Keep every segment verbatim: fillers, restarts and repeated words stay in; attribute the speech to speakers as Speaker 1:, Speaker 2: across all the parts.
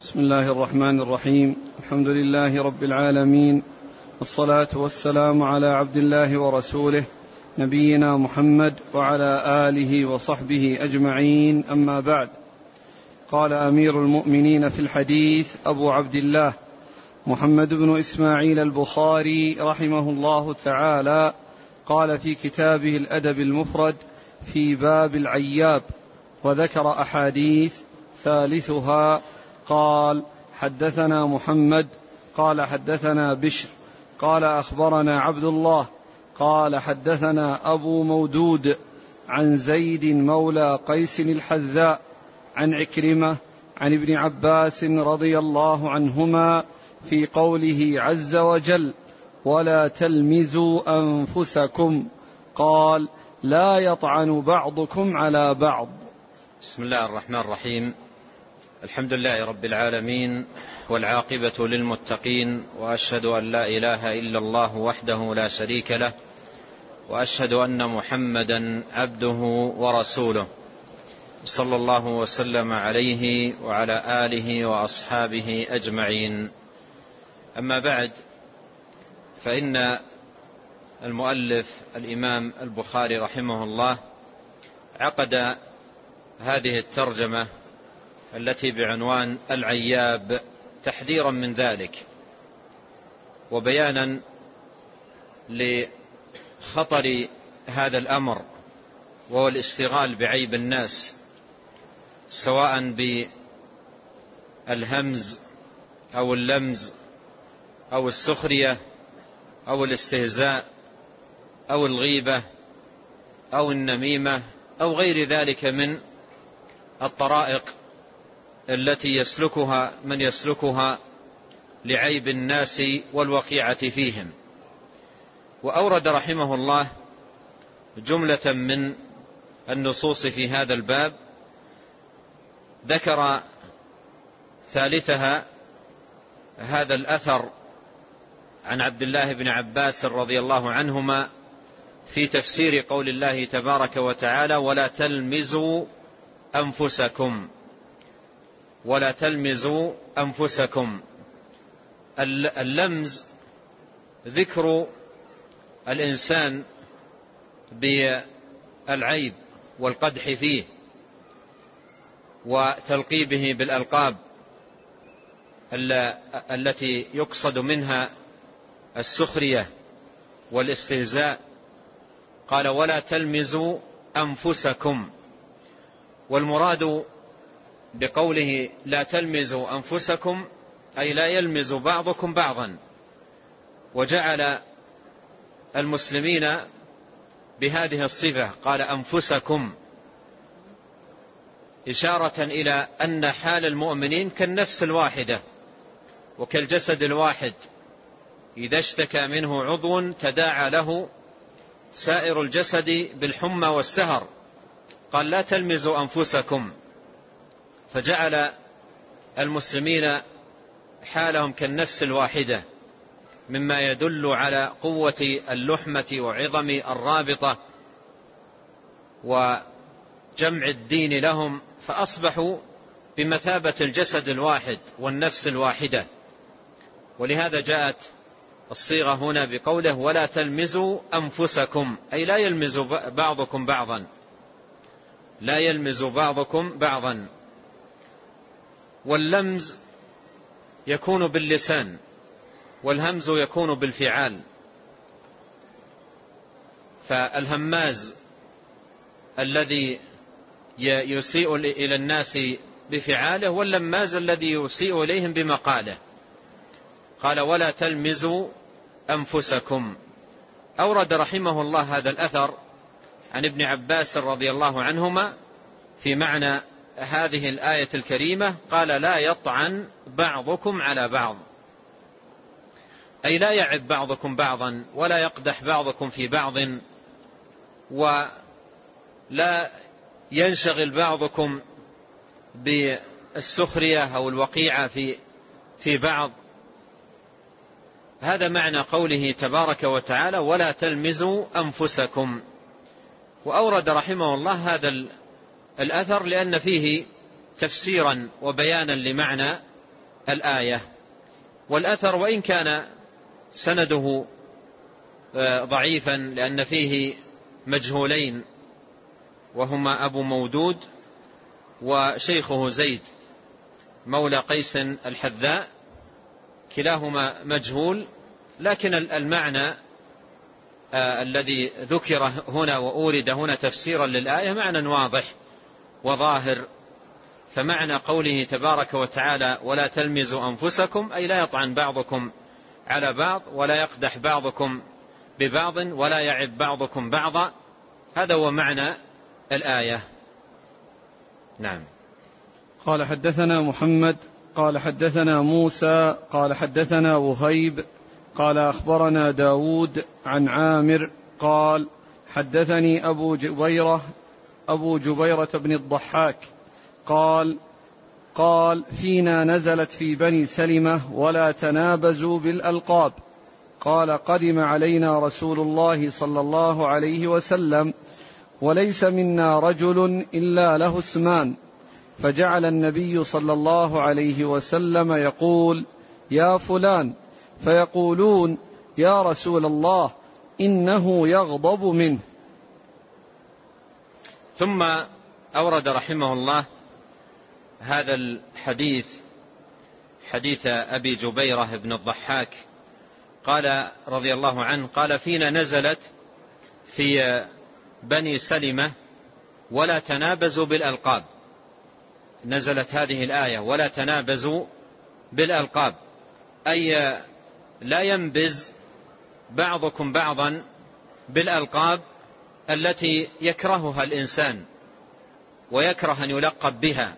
Speaker 1: بسم الله الرحمن الرحيم. الحمد لله رب العالمين، والصلاة والسلام على عبد الله ورسوله نبينا محمد وعلى آله وصحبه أجمعين، أما بعد. قال أمير المؤمنين في الحديث أبو عبد الله محمد بن إسماعيل البخاري رحمه الله تعالى، قال في كتابه الأدب المفرد في باب العياب، وذكر أحاديث، ثالثها قال: حدثنا محمد قال حدثنا بشر قال أخبرنا عبد الله قال حدثنا أبو مودود عن زيد مولى قيس الحذاء عن عكرمة عن ابن عباس رضي الله عنهما في قوله عز وجل: ولا تلمزوا أنفسكم، قال: لا يطعن بعضكم على بعض.
Speaker 2: بسم الله الرحمن الرحيم. الحمد لله رب العالمين، والعاقبة للمتقين، وأشهد أن لا إله إلا الله وحده لا شريك له، وأشهد أن محمدا عبده ورسوله، صلى الله وسلم عليه وعلى آله وأصحابه أجمعين. أما بعد، فإن المؤلف الإمام البخاري رحمه الله عقد هذه الترجمة التي بعنوان العياب تحذيرا من ذلك، وبيانا لخطر هذا الأمر، وهو الاشتغال بعيب الناس، سواء بالهمز أو اللمز أو السخرية أو الاستهزاء أو الغيبة أو النميمة أو غير ذلك من الطرائق التي يسلكها من يسلكها لعيب الناس والوقيعة فيهم. وأورد رحمه الله جملة من النصوص في هذا الباب، ذكر ثالثها هذا الأثر عن عبد الله بن عباس رضي الله عنهما في تفسير قول الله تبارك وتعالى: ولا تلمزوا أنفسكم. ولا تلمزوا أنفسكم. اللمز ذكر الإنسان بالعيب والقدح فيه، وتلقيبه بالألقاب التي يقصد منها السخرية والاستهزاء. قال: ولا تلمزوا أنفسكم. والمراد بقوله لا تلمزوا أنفسكم أي لا يلمز بعضكم بعضا، وجعل المسلمين بهذه الصفة، قال أنفسكم، إشارة إلى أن حال المؤمنين كالنفس الواحدة وكالجسد الواحد، إذا اشتكى منه عضو تداعى له سائر الجسد بالحمى والسهر. قال: لا تلمزوا أنفسكم، فجعل المسلمين حالهم كالنفس الواحدة، مما يدل على قوة اللحمة وعظم الرابطة وجمع الدين لهم، فأصبحوا بمثابة الجسد الواحد والنفس الواحدة. ولهذا جاءت الصيغة هنا بقوله: ولا تلمزوا أنفسكم، أي لا يلمز بعضكم بعضا، لا يلمز بعضكم بعضا. واللمز يكون باللسان، والهمز يكون بالفعال. فالهماز الذي يسيء إلى الناس بفعاله، واللماز الذي يسيء إليهم بمقاله. قال: ولا تلمزوا أنفسكم. أورد رحمه الله هذا الأثر عن ابن عباس رضي الله عنهما في معنى هذه الآية الكريمة، قال: لا يطعن بعضكم على بعض، أي لا يعب بعضكم بعضا، ولا يقدح بعضكم في بعض، ولا ينشغل بعضكم بالسخرية أو الوقيعة في في بعض. هذا معنى قوله تبارك وتعالى: ولا تلمزوا أنفسكم. وأورد رحمه الله هذا الأثر لأن فيه تفسيرا وبيانا لمعنى الآية. والأثر وإن كان سنده ضعيفا لأن فيه مجهولين وهما أبو مودود وشيخه زيد مولى قيس الحذاء، كلاهما مجهول، لكن المعنى الذي ذكر هنا وأورد هنا تفسيرا للآية معنى واضح وظاهر. فمعنى قوله تبارك وتعالى ولا تلمزوا أنفسكم أي لا يطعن بعضكم على بعض ولا يقدح بعضكم ببعض ولا يعب بعضكم بعضا، هذا هو معنى الآية. نعم.
Speaker 1: قال حدثنا محمد قال حدثنا موسى قال حدثنا وهيب قال أخبرنا داود عن عامر قال حدثني أبو جبيرة أبو جبيرة بن الضحاك قال قال فينا نزلت في بني سلمة ولا تنابزوا بالألقاب. قال قدم علينا رسول الله صلى الله عليه وسلم وليس منا رجل إلا له اسمان، فجعل النبي صلى الله عليه وسلم يقول يا فلان، فيقولون يا رسول الله إنه يغضب منه.
Speaker 2: ثم أورد رحمه الله هذا الحديث، حديث أبي جبيرة بن الضحاك قال رضي الله عنه قال فينا نزلت في بني سلمة ولا تنابزوا بالألقاب. نزلت هذه الآية ولا تنابزوا بالألقاب، أي لا ينبز بعضكم بعضا بالألقاب التي يكرهها الإنسان ويكره أن يلقب بها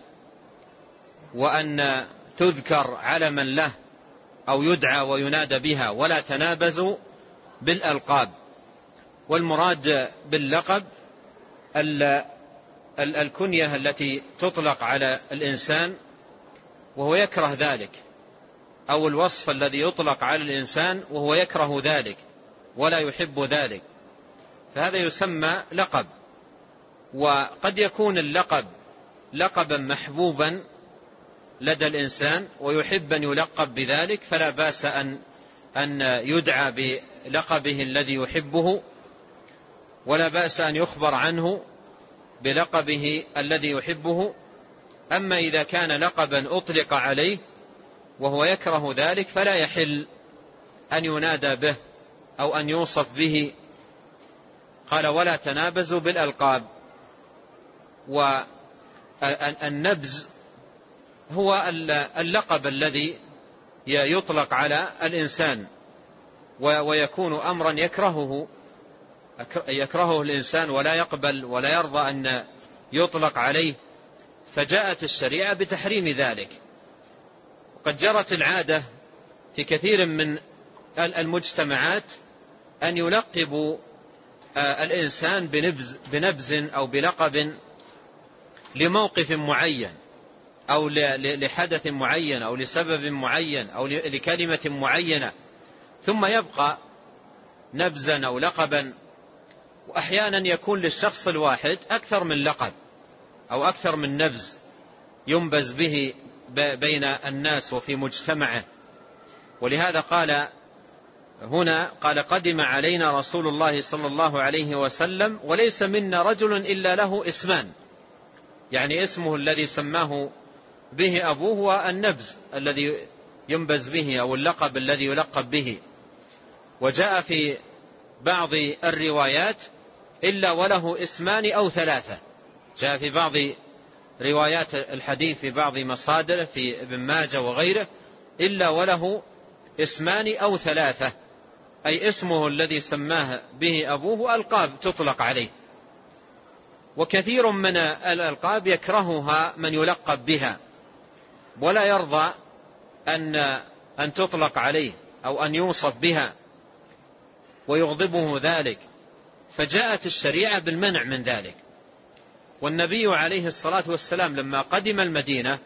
Speaker 2: وأن تذكر علما له أو يدعى وينادى بها. ولا تنابزوا بالألقاب، والمراد باللقب الكنية التي تطلق على الإنسان وهو يكره ذلك، أو الوصف الذي يطلق على الإنسان وهو يكره ذلك ولا يحب ذلك، فهذا يسمى لقب. وقد يكون اللقب لقبا محبوبا لدى الإنسان ويحب أن يلقب بذلك، فلا بأس أن أن يدعى بلقبه الذي يحبه، ولا بأس أن يخبر عنه بلقبه الذي يحبه. أما إذا كان لقبا أطلق عليه وهو يكره ذلك فلا يحل أن ينادى به أو أن يوصف به. قال ولا تنابزوا بالألقاب. والنبز هو اللقب الذي يطلق على الإنسان ويكون أمرا يكرهه يكرهه الإنسان ولا يقبل ولا يرضى أن يطلق عليه، فجاءت الشريعة بتحريم ذلك. وقد جرت العادة في كثير من المجتمعات أن يلقبوا الإنسان بنبز, بنبز أو بلقب لموقف معين أو لحدث معين أو لسبب معين أو لكلمة معينة، ثم يبقى نبزا أو لقبا. وأحيانا يكون للشخص الواحد أكثر من لقب أو أكثر من نبز ينبز به بين الناس وفي مجتمعه. ولهذا قال هنا قال قدم علينا رسول الله صلى الله عليه وسلم وليس منا رجل إلا له اسمان، يعني اسمه الذي سماه به أبوه هو النبز الذي ينبز به أو اللقب الذي يلقب به. وجاء في بعض الروايات إلا وله اسمان أو ثلاثة، جاء في بعض روايات الحديث في بعض مصادر في ابن ماجه وغيره إلا وله اسمان أو ثلاثة، أي اسمه الذي سماه به أبوه ألقاب تطلق عليه. وكثير من الألقاب يكرهها من يلقب بها ولا يرضى أن أن تطلق عليه أو أن يوصف بها ويغضبه ذلك، فجاءت الشريعة بالمنع من ذلك. والنبي عليه الصلاة والسلام لما قدم المدينة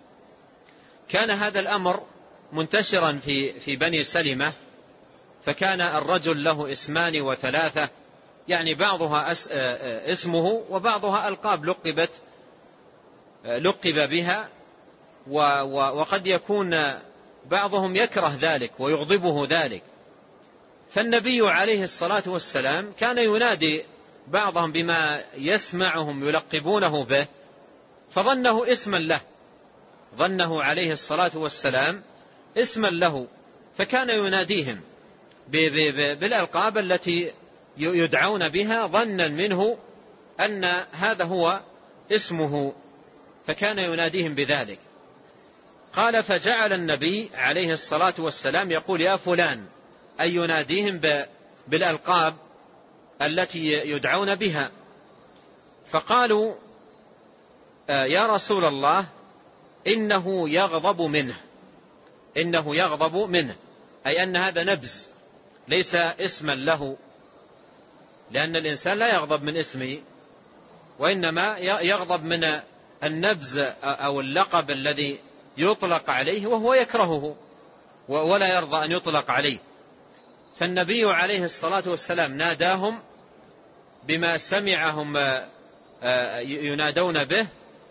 Speaker 2: كان هذا الأمر منتشرا في في بني سلمة، فكان الرجل له اسمان وثلاثة، يعني بعضها اسمه وبعضها ألقاب لقبت لقب بها وقد يكون بعضهم يكره ذلك ويغضبه ذلك. فالنبي عليه الصلاة والسلام كان ينادي بعضهم بما يسمعهم يلقبونه به، فظنه اسما له، ظنه عليه الصلاة والسلام اسما له، فكان يناديهم بالألقاب التي يدعون بها ظنا منه أن هذا هو اسمه، فكان يناديهم بذلك. قال فجعل النبي عليه الصلاة والسلام يقول يا فلان، أي يناديهم بالألقاب التي يدعون بها. فقالوا يا رسول الله إنه يغضب منه، إنه يغضب منه، أي أن هذا نبز ليس اسما له، لأن الإنسان لا يغضب من اسمه، وإنما يغضب من النبز أو اللقب الذي يطلق عليه وهو يكرهه ولا يرضى أن يطلق عليه. فالنبي عليه الصلاة والسلام ناداهم بما سمعهم ينادون به،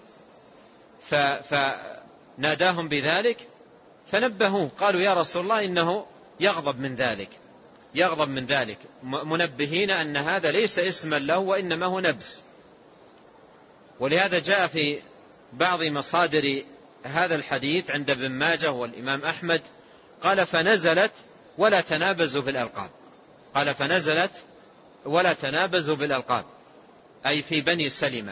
Speaker 2: فناداهم بذلك فنبهوه، قالوا يا رسول الله إنه يغضب من ذلك، يغضب من ذلك، منبهين أن هذا ليس اسما له وإنما هو نبز. ولهذا جاء في بعض مصادر هذا الحديث عند ابن ماجه والإمام أحمد قال فنزلت ولا تنابزوا بالألقاب، قال فنزلت ولا تنابزوا بالألقاب، أي في بني سلمة.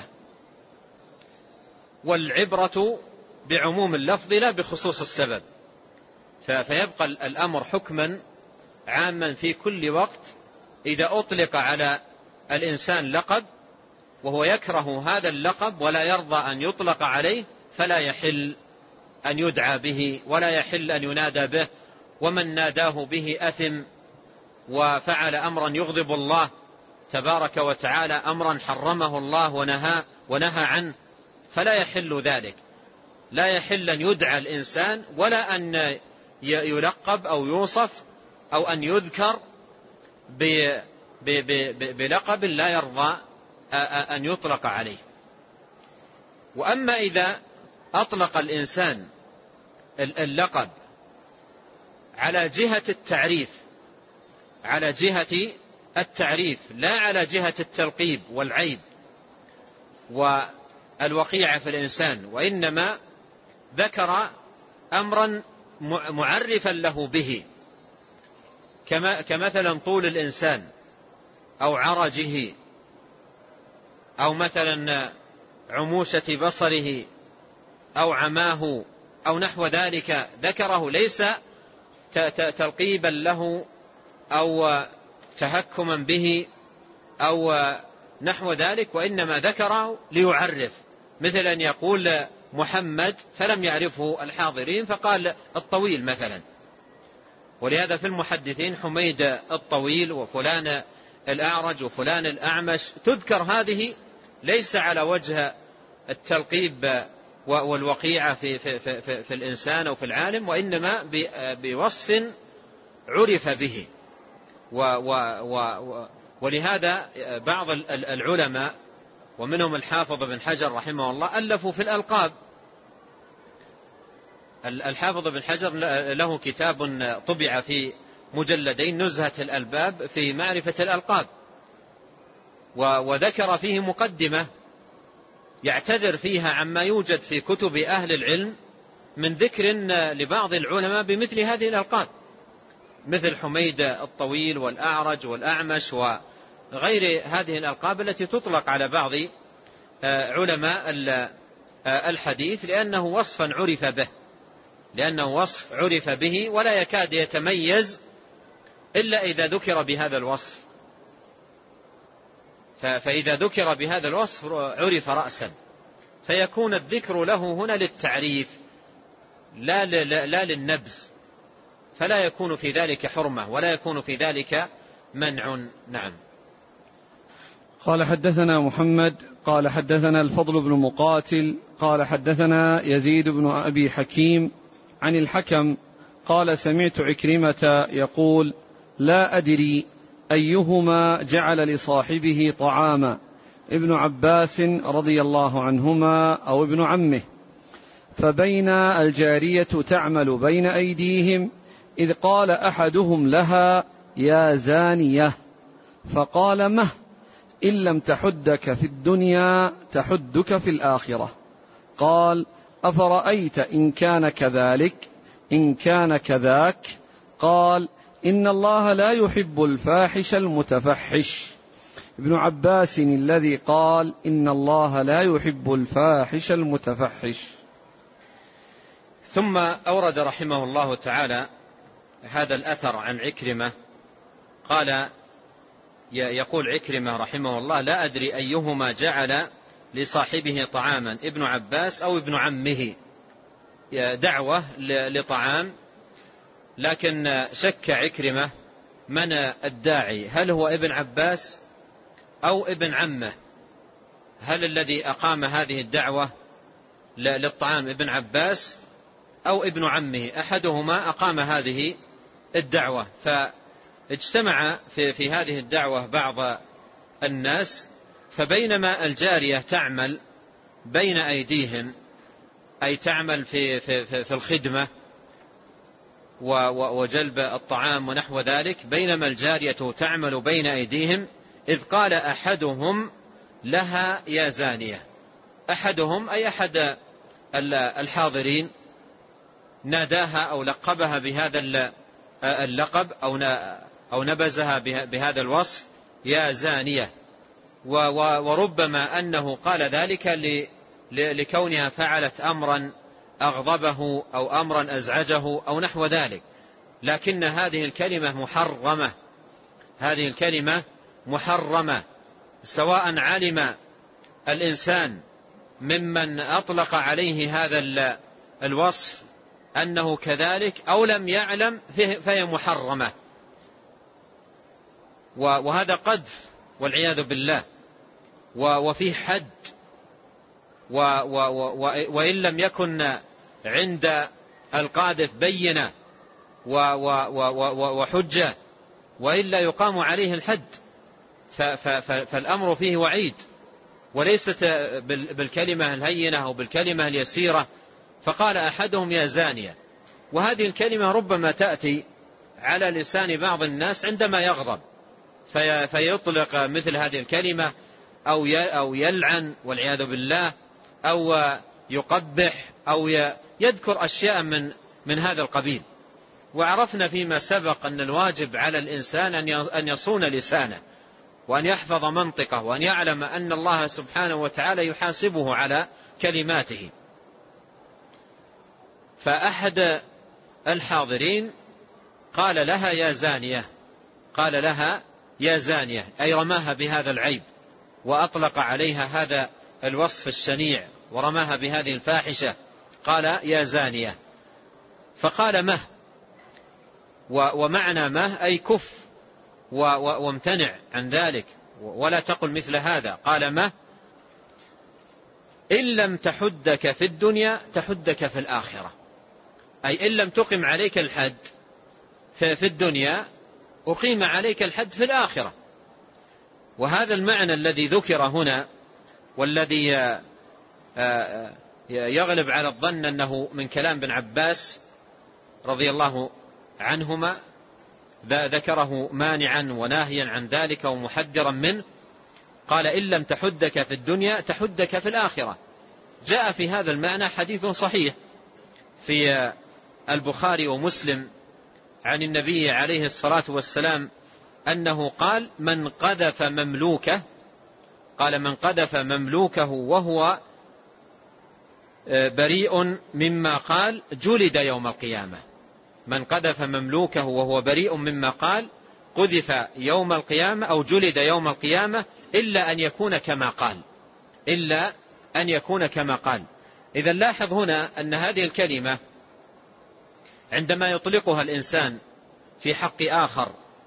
Speaker 2: والعبرة بعموم اللفظ لا بخصوص السبب، فيبقى الأمر حكما عاما في كل وقت. إذا أطلق على الإنسان لقب وهو يكره هذا اللقب ولا يرضى أن يطلق عليه فلا يحل أن يدعى به ولا يحل أن ينادى به، ومن ناداه به أثم وفعل أمرا يغضب الله تبارك وتعالى، أمرا حرمه الله ونهى, ونهى عنه، فلا يحل ذلك. لا يحل أن يدعى الإنسان ولا أن يلقب أو يوصف أو أن يذكر بلقب لا يرضى أن يطلق عليه. وأما إذا أطلق الإنسان اللقب على جهة التعريف، على جهة التعريف لا على جهة التلقيب والعيب والوقيعة في الإنسان، وإنما ذكر أمرا معرفا له به، كمثلا طول الإنسان أو عرجه أو مثلا عموشة بصره أو عماه أو نحو ذلك، ذكره ليس تلقيبا له أو تهكما به أو نحو ذلك، وإنما ذكره ليعرف، مثل أن يقول محمد فلم يعرفه الحاضرين فقال الطويل مثلا. ولهذا في المحدثين حميد الطويل وفلان الأعرج وفلان الأعمش تذكر هذه ليس على وجه التلقيب والوقيعة في, في, في, في, في الإنسان أو في العالم، وإنما بوصف عرف به. و و و ولهذا بعض العلماء ومنهم الحافظ بن حجر رحمه الله ألفوا في الألقاب. الحافظ بن حجر له كتاب طبع في مجلدين، نزهة الألباب في معرفة الألقاب، وذكر فيه مقدمة يعتذر فيها عما يوجد في كتب أهل العلم من ذكر لبعض العلماء بمثل هذه الألقاب، مثل حميد الطويل والأعرج والأعمش وغير هذه الألقاب التي تطلق على بعض علماء الحديث، لأنه وصفا عرف به، لأنه وصف عرف به ولا يكاد يتميز إلا إذا ذكر بهذا الوصف. فإذا ذكر بهذا الوصف عرف رأسا، فيكون الذكر له هنا للتعريف لا, لا للنبز، فلا يكون في ذلك حرمة ولا يكون في ذلك منع. نعم.
Speaker 1: قال حدثنا محمد قال حدثنا الفضل بن مقاتل قال حدثنا يزيد بن أبي حكيم عن الحكم قال سمعت عكرمة يقول لا أدري أيهما جعل لصاحبه طعاما، ابن عباس رضي الله عنهما أو ابن عمه. فبين الجارية تعمل بين أيديهم إذ قال أحدهم لها يا زانية، فقال مه إن لم تحدك في الدنيا تحدك في الآخرة. قال أفرأيت إن كان كذلك إن كان كذاك؟ قال إن الله لا يحب الفاحش المتفحش. ابن عباس الذي قال إن الله لا يحب الفاحش المتفحش.
Speaker 2: ثم أورد رحمه الله تعالى هذا الأثر عن عكرمة. قال يقول عكرمة رحمه الله لا أدري أيهما جعل لصاحبه طعاما، ابن عباس أو ابن عمه، دعوة لطعام، لكن شك عكرمة من الداعي، هل هو ابن عباس أو ابن عمه؟ هل الذي أقام هذه الدعوة للطعام ابن عباس أو ابن عمه؟ أحدهما أقام هذه الدعوة. فاجتمع في, في هذه الدعوة بعض الناس، فبينما الجارية تعمل بين أيديهم، أي تعمل في, في, في, في الخدمة وجلب الطعام ونحو ذلك، بينما الجارية تعمل بين أيديهم إذ قال أحدهم لها يا زانية. أحدهم أي أحد الحاضرين ناداها أو لقبها بهذا اللقب أو نبزها بهذا الوصف يا زانية، وربما أنه قال ذلك لكونها فعلت أمرا أغضبه أو أمرا أزعجه أو نحو ذلك، لكن هذه الكلمة محرمة، هذه الكلمة محرمة، سواء علم الإنسان ممن أطلق عليه هذا الوصف أنه كذلك أو لم يعلم فهي محرمة، وهذا قذف والعياذ بالله، وفيه حد، وإن لم يكن عند القاذف بينة وحجة وإلا يقام عليه الحد، فالأمر فيه وعيد، وليست بالكلمة الهينة أو بالكلمة اليسيرة. فقال أحدهم يا زانية، وهذه الكلمة ربما تأتي على لسان بعض الناس عندما يغضب فيطلق مثل هذه الكلمة أو يلعن والعياذ بالله، أو يقبح أو يذكر أشياء من من هذا القبيل. وعرفنا فيما سبق أن الواجب على الإنسان أن يصون لسانه وأن يحفظ منطقه وأن يعلم أن الله سبحانه وتعالى يحاسبه على كلماته. فأحد الحاضرين قال لها يا زانية، قال لها يا زانية، أي رماها بهذا العيب وأطلق عليها هذا الوصف الشنيع ورماها بهذه الفاحشة، قال يا زانية. فقال مه، ومعنى مه أي كف وامتنع عن ذلك ولا تقل مثل هذا. قال مه إن لم تحدك في الدنيا تحدك في الآخرة، أي إن لم تقم عليك الحد في الدنيا أقيم عليك الحد في الآخرة. وهذا المعنى الذي ذكر هنا والذي يغلب على الظن أنه من كلام ابن عباس رضي الله عنهما، ذكره مانعا وناهيا عن ذلك ومحذرا منه. قال إن لم تحدك في الدنيا تحدك في الآخرة. جاء في هذا المعنى حديث صحيح في البخاري ومسلم عن النبي عليه الصلاة والسلام أنه قال من قذف مملوكه، قال من قذف مملوكه وهو بريء مما قال جلد يوم القيامة. من قذف مملوكه وهو بريء مما قال قذف يوم القيامة أو جلد يوم القيامة إلا أن يكون كما قال، إلا أن يكون كما قال. إذا لاحظ هنا أن هذه الكلمة عندما يطلقها الإنسان في حق آخر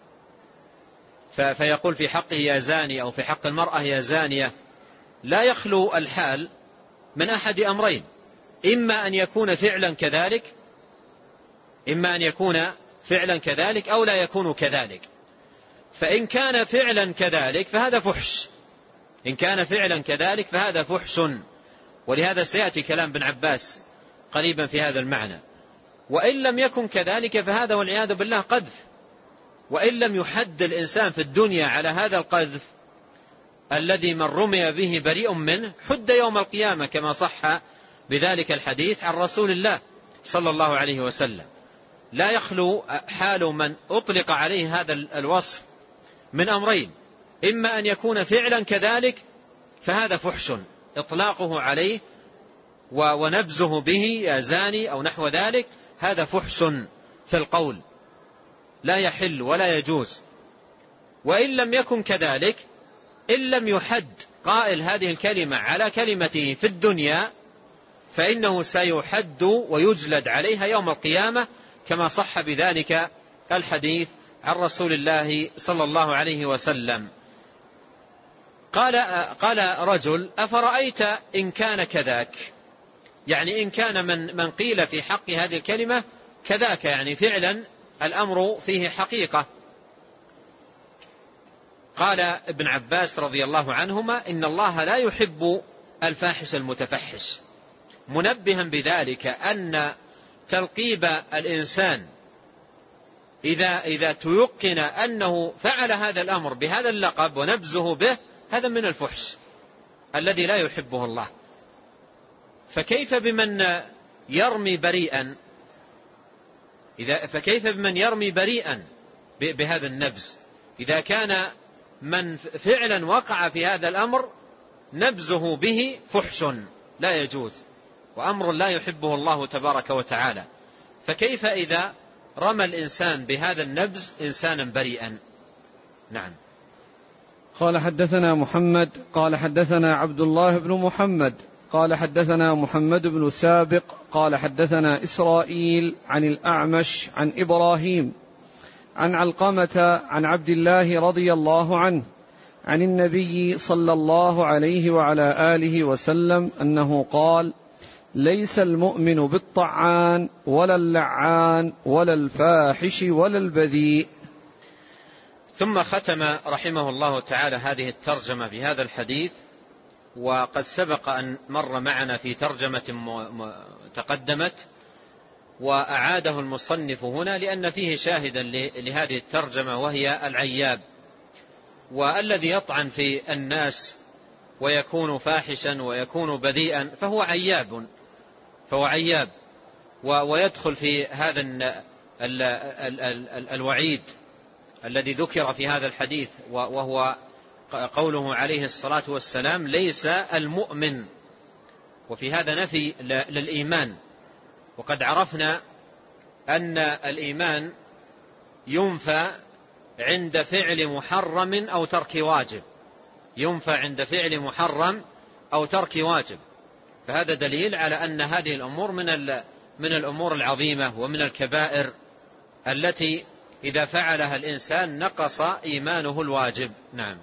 Speaker 2: فيقول في حقه يا زاني أو في حق المرأة يا زانية، لا يخلو الحال من أحد أمرين، إما أن يكون فعلا كذلك إما أن يكون فعلا كذلك أو لا يكون كذلك. فإن كان فعلا كذلك فهذا فحش، إن كان فعلا كذلك فهذا فحش. ولهذا سيأتي كلام ابن عباس قريبا في هذا المعنى. وإن لم يكن كذلك فهذا والعياذ بالله قذف. وإن لم يحد الإنسان في الدنيا على هذا القذف الذي من رمي به بريء منه حد يوم القيامة، كما صح بذلك الحديث عن رسول الله صلى الله عليه وسلم. لا يخلو حال من أطلق عليه هذا الوصف من أمرين: إما أن يكون فعلا كذلك فهذا فحش إطلاقه عليه ونبزه به يا زاني أو نحو ذلك، هذا فحش في القول لا يحل ولا يجوز. وإن لم يكن كذلك، إن لم يحد قائل هذه الكلمة على كلمته في الدنيا فإنه سيحد ويجلد عليها يوم القيامة، كما صح بذلك الحديث عن رسول الله صلى الله عليه وسلم. قال, قال رجل: أفرأيت إن كان كذاك؟ يعني إن كان من, من قيل في حق هذه الكلمة كذاك، يعني فعلا الأمر فيه حقيقة. قال ابن عباس رضي الله عنهما: إن الله لا يحب الفاحش المتفحش، منبها بذلك أن تلقيب الإنسان إذا, إذا تيقن أنه فعل هذا الأمر بهذا اللقب ونبزه به، هذا من الفحش الذي لا يحبه الله. فكيف بمن يرمي بريئا إذا فكيف بمن يرمي بريئا بهذا النبز؟ إذا كان من فعلا وقع في هذا الأمر نبزه به فحش لا يجوز وأمر لا يحبه الله تبارك وتعالى، فكيف إذا رمى الإنسان بهذا النبز إنسانا بريئا؟ نعم.
Speaker 1: قال: حدثنا محمد قال حدثنا عبد الله بن محمد قال حدثنا محمد بن سابق قال حدثنا إسرائيل عن الأعمش عن إبراهيم عن علقمة عن عبد الله رضي الله عنه عن النبي صلى الله عليه وعلى آله وسلم أنه قال: ليس المؤمن بالطعان ولا اللعان ولا الفاحش ولا البذيء.
Speaker 2: ثم ختم رحمه الله تعالى هذه الترجمة بهذا الحديث، وقد سبق أن مر معنا في ترجمة تقدمت، وأعاده المصنف هنا لأن فيه شاهدا لهذه الترجمة وهي العياب. والذي يطعن في الناس ويكون فاحشا ويكون بذيئا فهو عياب فهو عياب ويدخل في هذا الوعيد الذي ذكر في هذا الحديث، وهو قوله عليه الصلاة والسلام: ليس المؤمن، وفي هذا نفي للإيمان. وقد عرفنا أن الإيمان ينفى عند فعل محرم أو ترك واجب، ينفى عند فعل محرم أو ترك واجب، فهذا دليل على أن هذه الأمور من من الأمور العظيمة ومن الكبائر التي إذا فعلها الإنسان نقص إيمانه الواجب. نعم.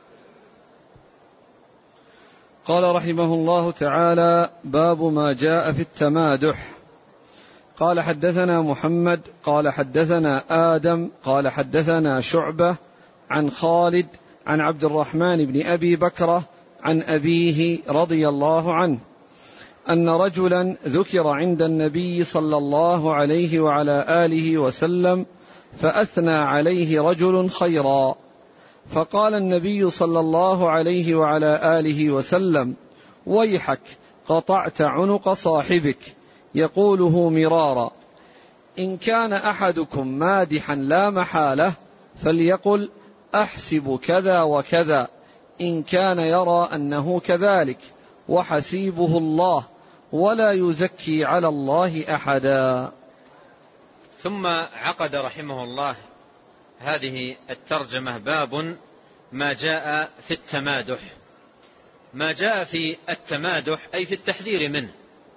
Speaker 1: قال رحمه الله تعالى: باب ما جاء في التمادح. قال: حدثنا محمد قال حدثنا آدم قال حدثنا شعبة عن خالد عن عبد الرحمن بن أبي بكرة عن أبيه رضي الله عنه أن رجلا ذكر عند النبي صلى الله عليه وعلى آله وسلم فأثنى عليه رجل خيرا، فقال النبي صلى الله عليه وعلى آله وسلم: ويحك، قطعت عنق صاحبك. يقوله مرارا: إن كان أحدكم مادحا لا محالة فليقل: أحسب كذا وكذا، إن كان يرى أنه كذلك، وحسيبه الله، ولا يزكي على الله أحدا.
Speaker 2: ثم عقد رحمه الله هذه الترجمة: باب ما جاء في التمادح. ما جاء في التمادح أي في التحذير منه،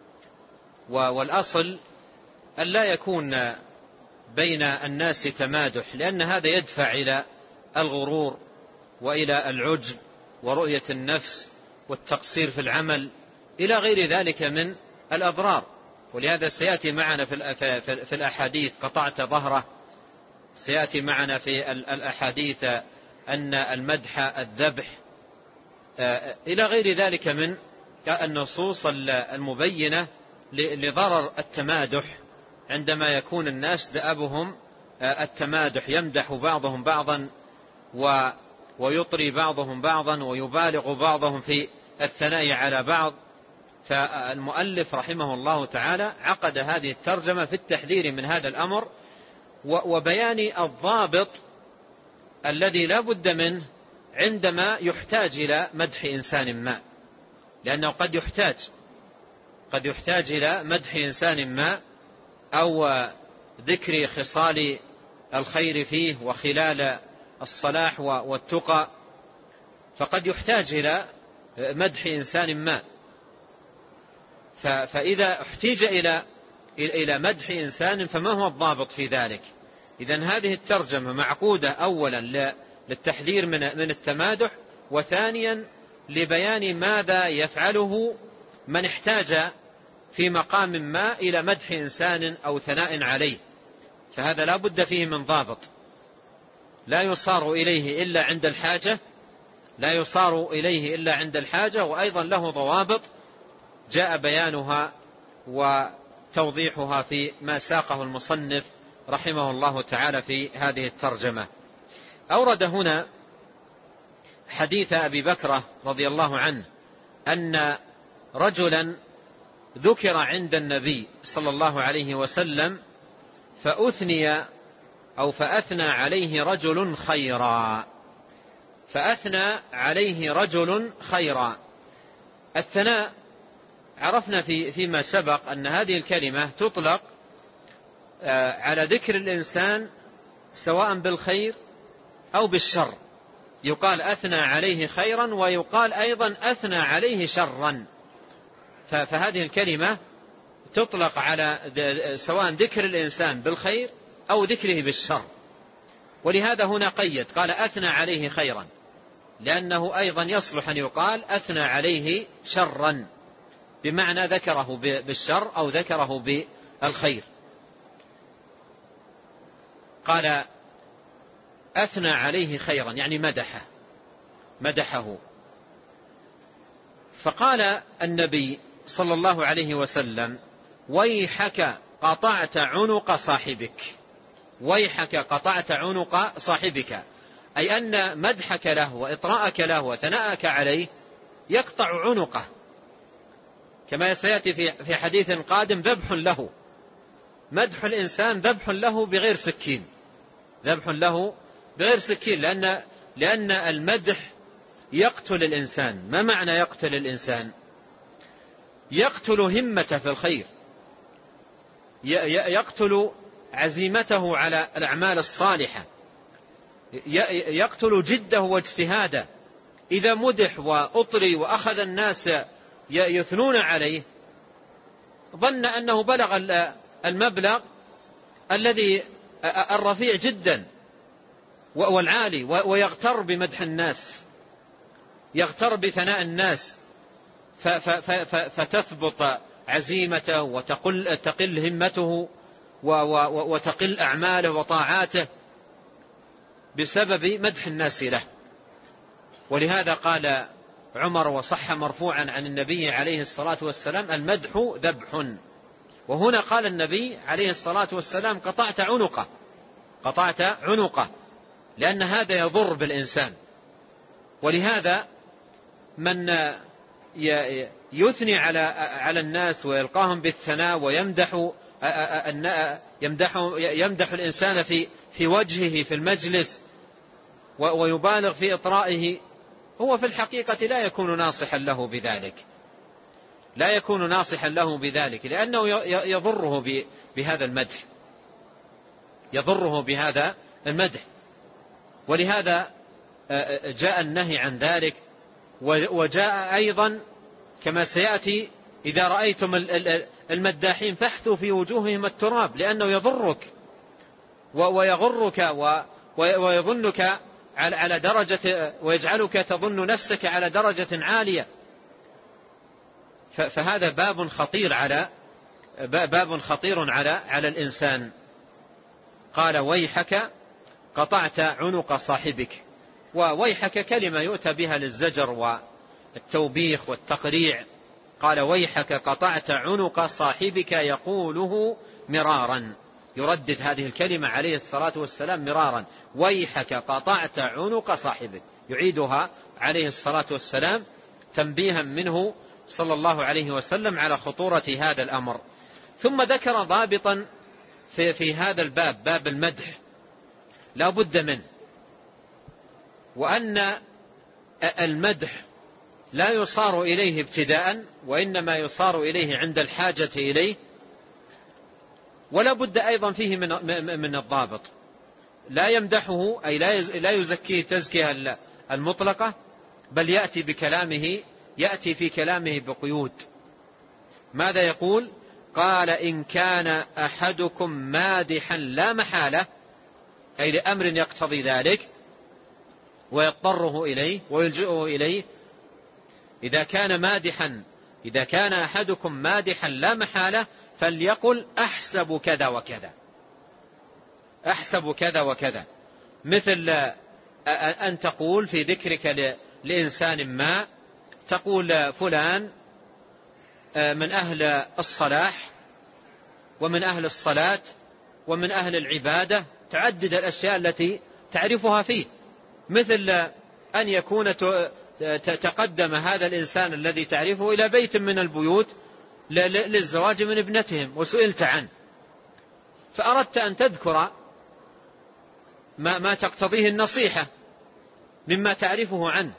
Speaker 2: والأصل أن لا يكون بين الناس تمادح، لأن هذا يدفع إلى الغرور وإلى العجب ورؤية النفس والتقصير في العمل إلى غير ذلك من الأضرار. ولهذا سيأتي معنا في الأحاديث: قطعت ظهره، سيأتي معنا في الأحاديث أن المدح الذبح، إلى غير ذلك من النصوص المبينة لضرر التمادح عندما يكون الناس دأبهم التمادح، يمدح بعضهم بعضا ويطري بعضهم بعضا ويبالغ بعضهم في الثناء على بعض. فالمؤلف رحمه الله تعالى عقد هذه الترجمة في التحذير من هذا الأمر وبيان الضابط الذي لا بد منه عندما يحتاج إلى مدح إنسان ما، لأنه قد يحتاج قد يحتاج إلى مدح إنسان ما أو ذكر خصال الخير فيه وخلال الصلاح والتقى، فقد يحتاج إلى مدح إنسان ما. فإذا احتاج إلى إلى مدح إنسان فما هو الضابط في ذلك؟ إذن هذه الترجمة معقودة أولا للتحذير من من التمادح، وثانيا لبيان ماذا يفعله من احتاج في مقام ما إلى مدح إنسان أو ثناء عليه، فهذا لا بد فيه من ضابط، لا يصار إليه إلا عند الحاجة لا يصار إليه إلا عند الحاجة وأيضا له ضوابط جاء بيانها وتوضيحها في ما ساقه المصنف رحمه الله تعالى في هذه الترجمة. أورد هنا حديث أبي بكرة رضي الله عنه أن رجلا ذكر عند النبي صلى الله عليه وسلم فأثني أو فأثنى عليه رجل خيرا فأثنى عليه رجل خيرا. الثناء عرفنا في فيما سبق أن هذه الكلمة تطلق على ذكر الإنسان سواء بالخير أو بالشر، يقال أثنى عليه خيرا ويقال أيضا أثنى عليه شرا، فهذه الكلمة تطلق على سواء ذكر الإنسان بالخير أو ذكره بالشر. ولهذا هنا قيد قال أثنى عليه خيرا، لأنه أيضا يصلح أن يقال أثنى عليه شرا، بمعنى ذكره بالشر أو ذكره بالخير. قال أثنى عليه خيرا يعني مدحه مدحه فقال النبي صلى الله عليه وسلم ويحك قطعت عنق صاحبك. ويحك قطعت عنق صاحبك، أي أن مدحك له وإطراءك له وثناءك عليه يقطع عنقه، كما سيأتي في حديث قادم ذبح له. مدح الإنسان ذبح له بغير سكين ذبح له بغير سكين لأن, لأن المدح يقتل الإنسان. ما معنى يقتل الإنسان؟ يقتل همته في الخير، يقتل عزيمته على الأعمال الصالحة، يقتل جده واجتهاده. إذا مدح وأطري وأخذ الناس يثنون عليه ظن أنه بلغ المبلغ الذي الرفيع جدا والعالي، ويغتر بمدح الناس، يغتر بثناء الناس، فتثبط عزيمته وتقل تقل همته وتقل أعماله وطاعاته بسبب مدح الناس له. ولهذا قال عمر وصح مرفوعا عن النبي عليه الصلاة والسلام المدح ذبح. وهنا قال النبي عليه الصلاة والسلام قطعت عنقه قطعت عنقه لأن هذا يضر بالإنسان. ولهذا من يثني على على الناس ويلقاهم بالثناء ويمدح يمدح يمدح الإنسان في في وجهه في المجلس ويبالغ في إطرائه، هو في الحقيقة لا يكون ناصحا له بذلك لا يكون ناصحا له بذلك لأنه يضره بهذا المدح يضره بهذا المدح. ولهذا جاء النهي عن ذلك. وجاء أيضا كما سيأتي إذا رأيتم المداحين فاحثوا في وجوههم التراب، لأنه يضرك ويغرك ويظنك على درجة ويجعلك تظن نفسك على درجة عالية. فهذا باب خطير على باب خطير على على الإنسان. قال ويحك قطعت عنق صاحبك. وويحك كلمة يؤتى بها للزجر والتوبيخ والتقريع، قال ويحك قطعت عنق صاحبك يقوله مرارا، يردد هذه الكلمة عليه الصلاة والسلام مرارا، ويحك قطعت عنق صاحبك، يعيدها عليه الصلاة والسلام تنبيها منه صلى الله عليه وسلم على خطورة هذا الأمر. ثم ذكر ضابطا في, في هذا الباب، باب المدح لا بد منه، وأن المدح لا يصار إليه ابتداء، وإنما يصار إليه عند الحاجة إليه، ولا بد أيضا فيه من, من الضابط، لا يمدحه أي لا يزكيه تزكية المطلقة، بل يأتي بكلامه يأتي في كلامه بقيود. ماذا يقول؟ قال إن كان أحدكم مادحا لا محالة، أي لأمر يقتضي ذلك ويضطره إليه ويلجئه إليه، إذا كان مادحا إذا كان أحدكم مادحا لا محالة فليقل أحسب كذا وكذا، أحسب كذا وكذا، مثل أن تقول في ذكرك لإنسان ما، تقول فلان من أهل الصلاح ومن أهل الصلاة ومن أهل العبادة، تعدد الأشياء التي تعرفها فيه، مثل أن يكون تقدم هذا الإنسان الذي تعرفه إلى بيت من البيوت للزواج من ابنتهم وسئلت عنه، فأردت أن تذكر ما, ما تقتضيه النصيحة مما تعرفه عنه،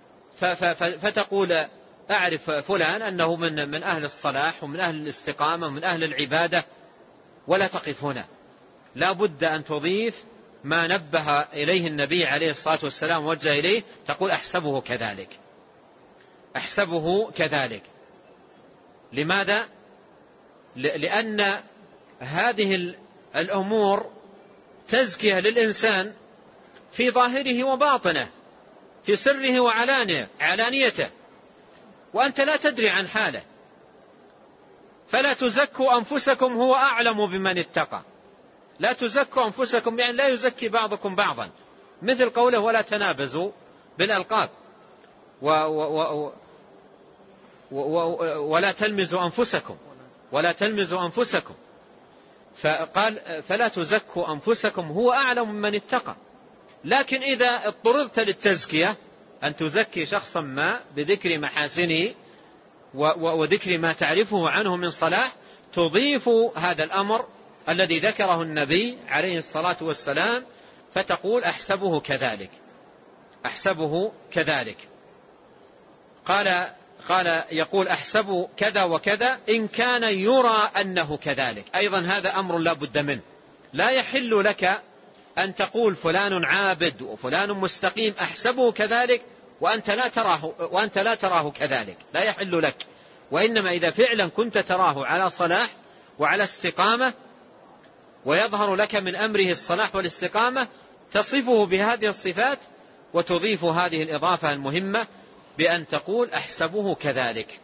Speaker 2: فتقول أعرف فلان أنه من, من أهل الصلاح ومن أهل الاستقامة ومن أهل العبادة، ولا تقف هنا، لا بد أن تضيف ما نبه إليه النبي عليه الصلاة والسلام وجه إليه، تقول أحسبه كذلك، أحسبه كذلك. لماذا؟ لأن هذه الأمور تزكية للإنسان في ظاهره وباطنه، في سره وعلانيته، وأنت لا تدري عن حاله، فلا تزكوا أنفسكم هو أعلم بمن اتقى. لا تزكوا أنفسكم يعني لا يزكي بعضكم بعضا، مثل قوله ولا تنابزوا بالألقاب و و و و ولا تلمزوا أنفسكم ولا تلمزوا أنفسكم، فقال فلا تزكوا أنفسكم هو أعلم من اتقى. لكن إذا اضطررت للتزكية أن تزكي شخصا ما بذكر محاسنه وذكر ما تعرفه عنه من صلاح، تضيف هذا الأمر الذي ذكره النبي عليه الصلاة والسلام، فتقول أحسبه كذلك، أحسبه كذلك. قال قال يقول أحسب كذا وكذا إن كان يرى أنه كذلك، أيضا هذا أمر لا بد منه. لا يحل لك أن تقول فلان عابد وفلان مستقيم أحسبه كذلك وأنت لا تراه وأنت لا تراه كذلك، لا يحل لك. وإنما إذا فعلا كنت تراه على صلاح وعلى استقامة ويظهر لك من أمره الصلاح والاستقامة، تصفه بهذه الصفات وتضيف هذه الإضافة المهمة بأن تقول أحسبه كذلك.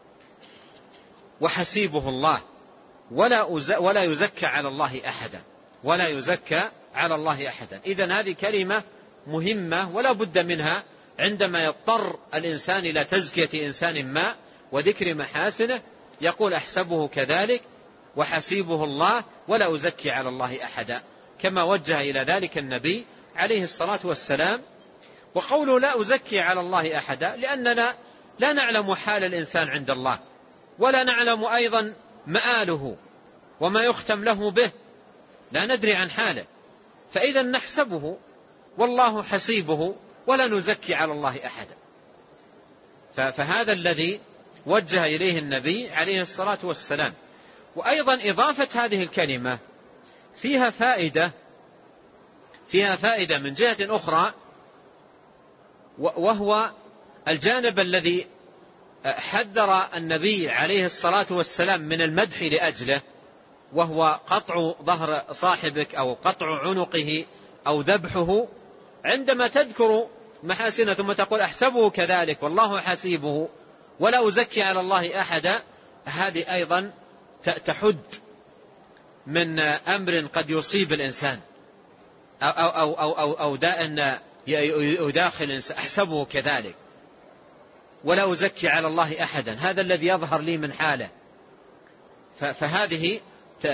Speaker 2: وحسيبه الله ولا ولا يزكى على الله أحدا، ولا يزكى على الله أحدا. إذن هذه كلمة مهمة ولا بد منها عندما يضطر الإنسان إلى تزكية إنسان ما وذكر محاسنه، يقول أحسبه كذلك وحسيبه الله ولا أزكي على الله أحدا، كما وجه إلى ذلك النبي عليه الصلاة والسلام. وقوله لا أزكي على الله أحدا لأننا لا نعلم حال الإنسان عند الله، ولا نعلم أيضا مآله وما يختم له به، لا ندري عن حاله، فإذا نحسبه والله حسيبه ولا نزكي على الله أحدا. فهذا الذي وجه إليه النبي عليه الصلاة والسلام. وأيضا إضافة هذه الكلمة فيها فائدة فيها فائدة من جهة أخرى، وهو الجانب الذي حذر النبي عليه الصلاة والسلام من المدح لأجله، وهو قطع ظهر صاحبك أو قطع عنقه أو ذبحه. عندما تذكر محاسنه ثم تقول أحسبه كذلك والله حسيبه ولا أزكي على الله أحدا، هذه أيضا تحد من أمر قد يصيب الإنسان أو, أو, أو, أو, أو داء يداخل الإنسان. أحسبه كذلك ولا أزكي على الله أحدا، هذا الذي يظهر لي من حاله. فهذه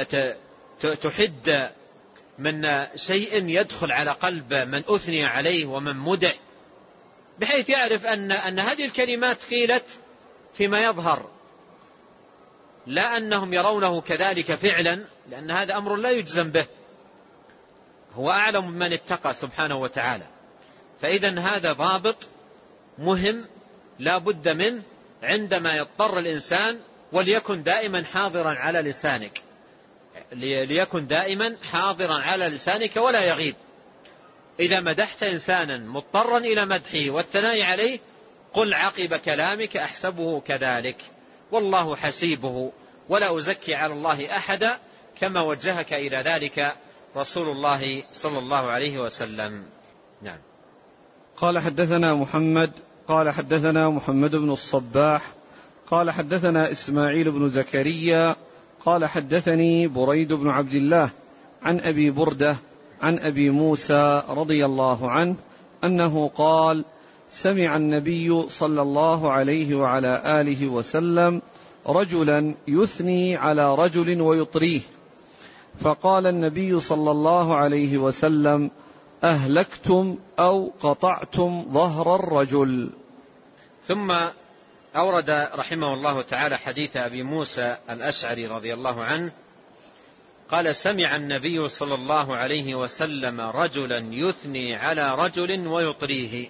Speaker 2: تحد من شيء يدخل على قلب من أثني عليه ومن مدح، بحيث يعرف أن, أن هذه الكلمات قيلت فيما يظهر، لا أنهم يرونه كذلك فعلا، لأن هذا أمر لا يجزم به، هو أعلم من اتقى سبحانه وتعالى. فإذا هذا ضابط مهم لا بد منه عندما يضطر الإنسان، وليكن دائما حاضرا على لسانك، ليكن دائما حاضرا على لسانك ولا يغيب. إذا مدحت إنسانا مضطرا إلى مدحه والثناء عليه، قل عقب كلامك أحسبه كذلك والله حسيبه ولا أزكي على الله أحدا، كما وجهك إلى ذلك رسول الله صلى الله عليه وسلم. نعم.
Speaker 1: قال حدثنا محمد قال حدثنا محمد بن الصباح قال حدثنا إسماعيل بن زكريا قال حدثني بريد بن عبد الله عن أبي بردة عن أبي موسى رضي الله عنه أنه قال: سمع النبي صلى الله عليه وعلى آله وسلم رجلا يثني على رجل ويطريه، فقال النبي صلى الله عليه وسلم: أهلكتم أو قطعتم ظهر الرجل.
Speaker 2: ثم أورد رحمه الله تعالى حديث أبي موسى الأشعري رضي الله عنه قال: سمع النبي صلى الله عليه وسلم رجلا يثني على رجل ويطريه.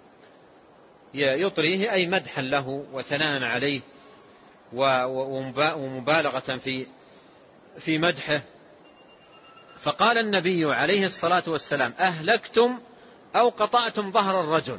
Speaker 2: يطريه أي مدحا له وثناء عليه ومبالغة في في مدحه. فقال النبي عليه الصلاة والسلام: أهلكتم أو قطعتم ظهر الرجل.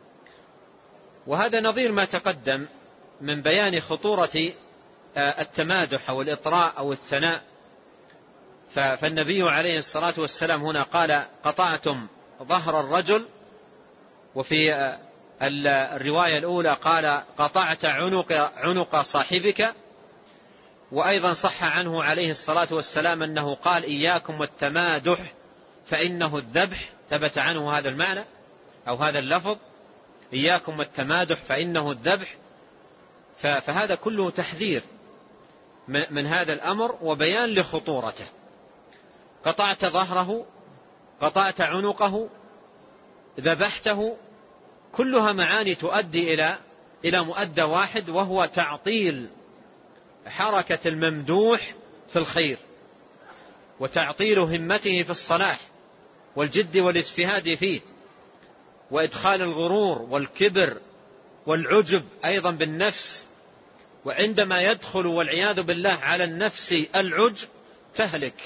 Speaker 2: وهذا نظير ما تقدم من بيان خطورة التمادح أو الإطراء أو الثناء. فالنبي عليه الصلاة والسلام هنا قال: قطعتم ظهر الرجل، وفي الرواية الأولى قال: قطعت عنق, عنق صاحبك. وأيضا صح عنه عليه الصلاة والسلام أنه قال: إياكم والتمادح فإنه الذبح. ثبت عنه هذا المعنى أو هذا اللفظ: إياكم والتمادح فإنه الذبح. فهذا كله تحذير من هذا الأمر وبيان لخطورته. قطعت ظهره، قطعت عنقه، ذبحته، كلها معاني تؤدي إلى إلى مؤدى واحد، وهو تعطيل حركة الممدوح في الخير، وتعطيل همته في الصلاح والجد والاجتهاد فيه، وإدخال الغرور والكبر والعجب أيضا بالنفس. وعندما يدخل والعياذ بالله على النفس العجب تهلك.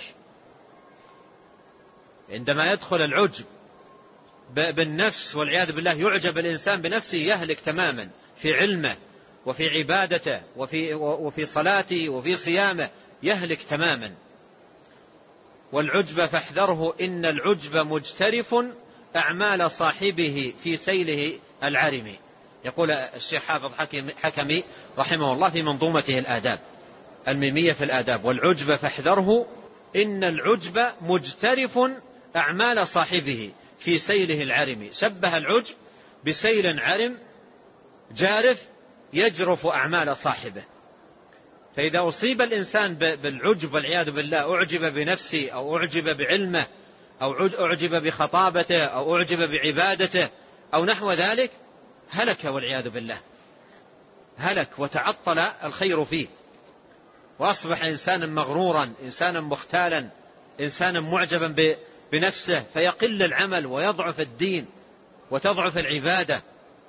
Speaker 2: عندما يدخل العجب بالنفس والعياذ بالله يعجب الإنسان بنفسه يهلك تماما في علمه وفي عبادته وفي, وفي صلاته وفي صيامه، يهلك تماما. والعجب فاحذره إن العجب مجترف أعمال صاحبه في سيله العرم. يقول الشيخ حافظ حكمي رحمه الله في منظومته الآداب الميمية في الآداب: والعجب فاحذره إن العجب مجترف أعمال صاحبه في سيله العرم. شبه العجب بسيل عرم جارف يجرف أعمال صاحبه. فإذا أصيب الإنسان بالعجب والعياذ بالله، أعجب بنفسه أو أعجب بعلمه أو أعجب بخطابته أو أعجب بعبادته أو نحو ذلك، هلك والعياذ بالله، هلك وتعطل الخير فيه، وأصبح إنسانا مغرورا، إنسانا مختالا، إنسانا معجبا بنفسه، فيقل العمل ويضعف الدين وتضعف العبادة.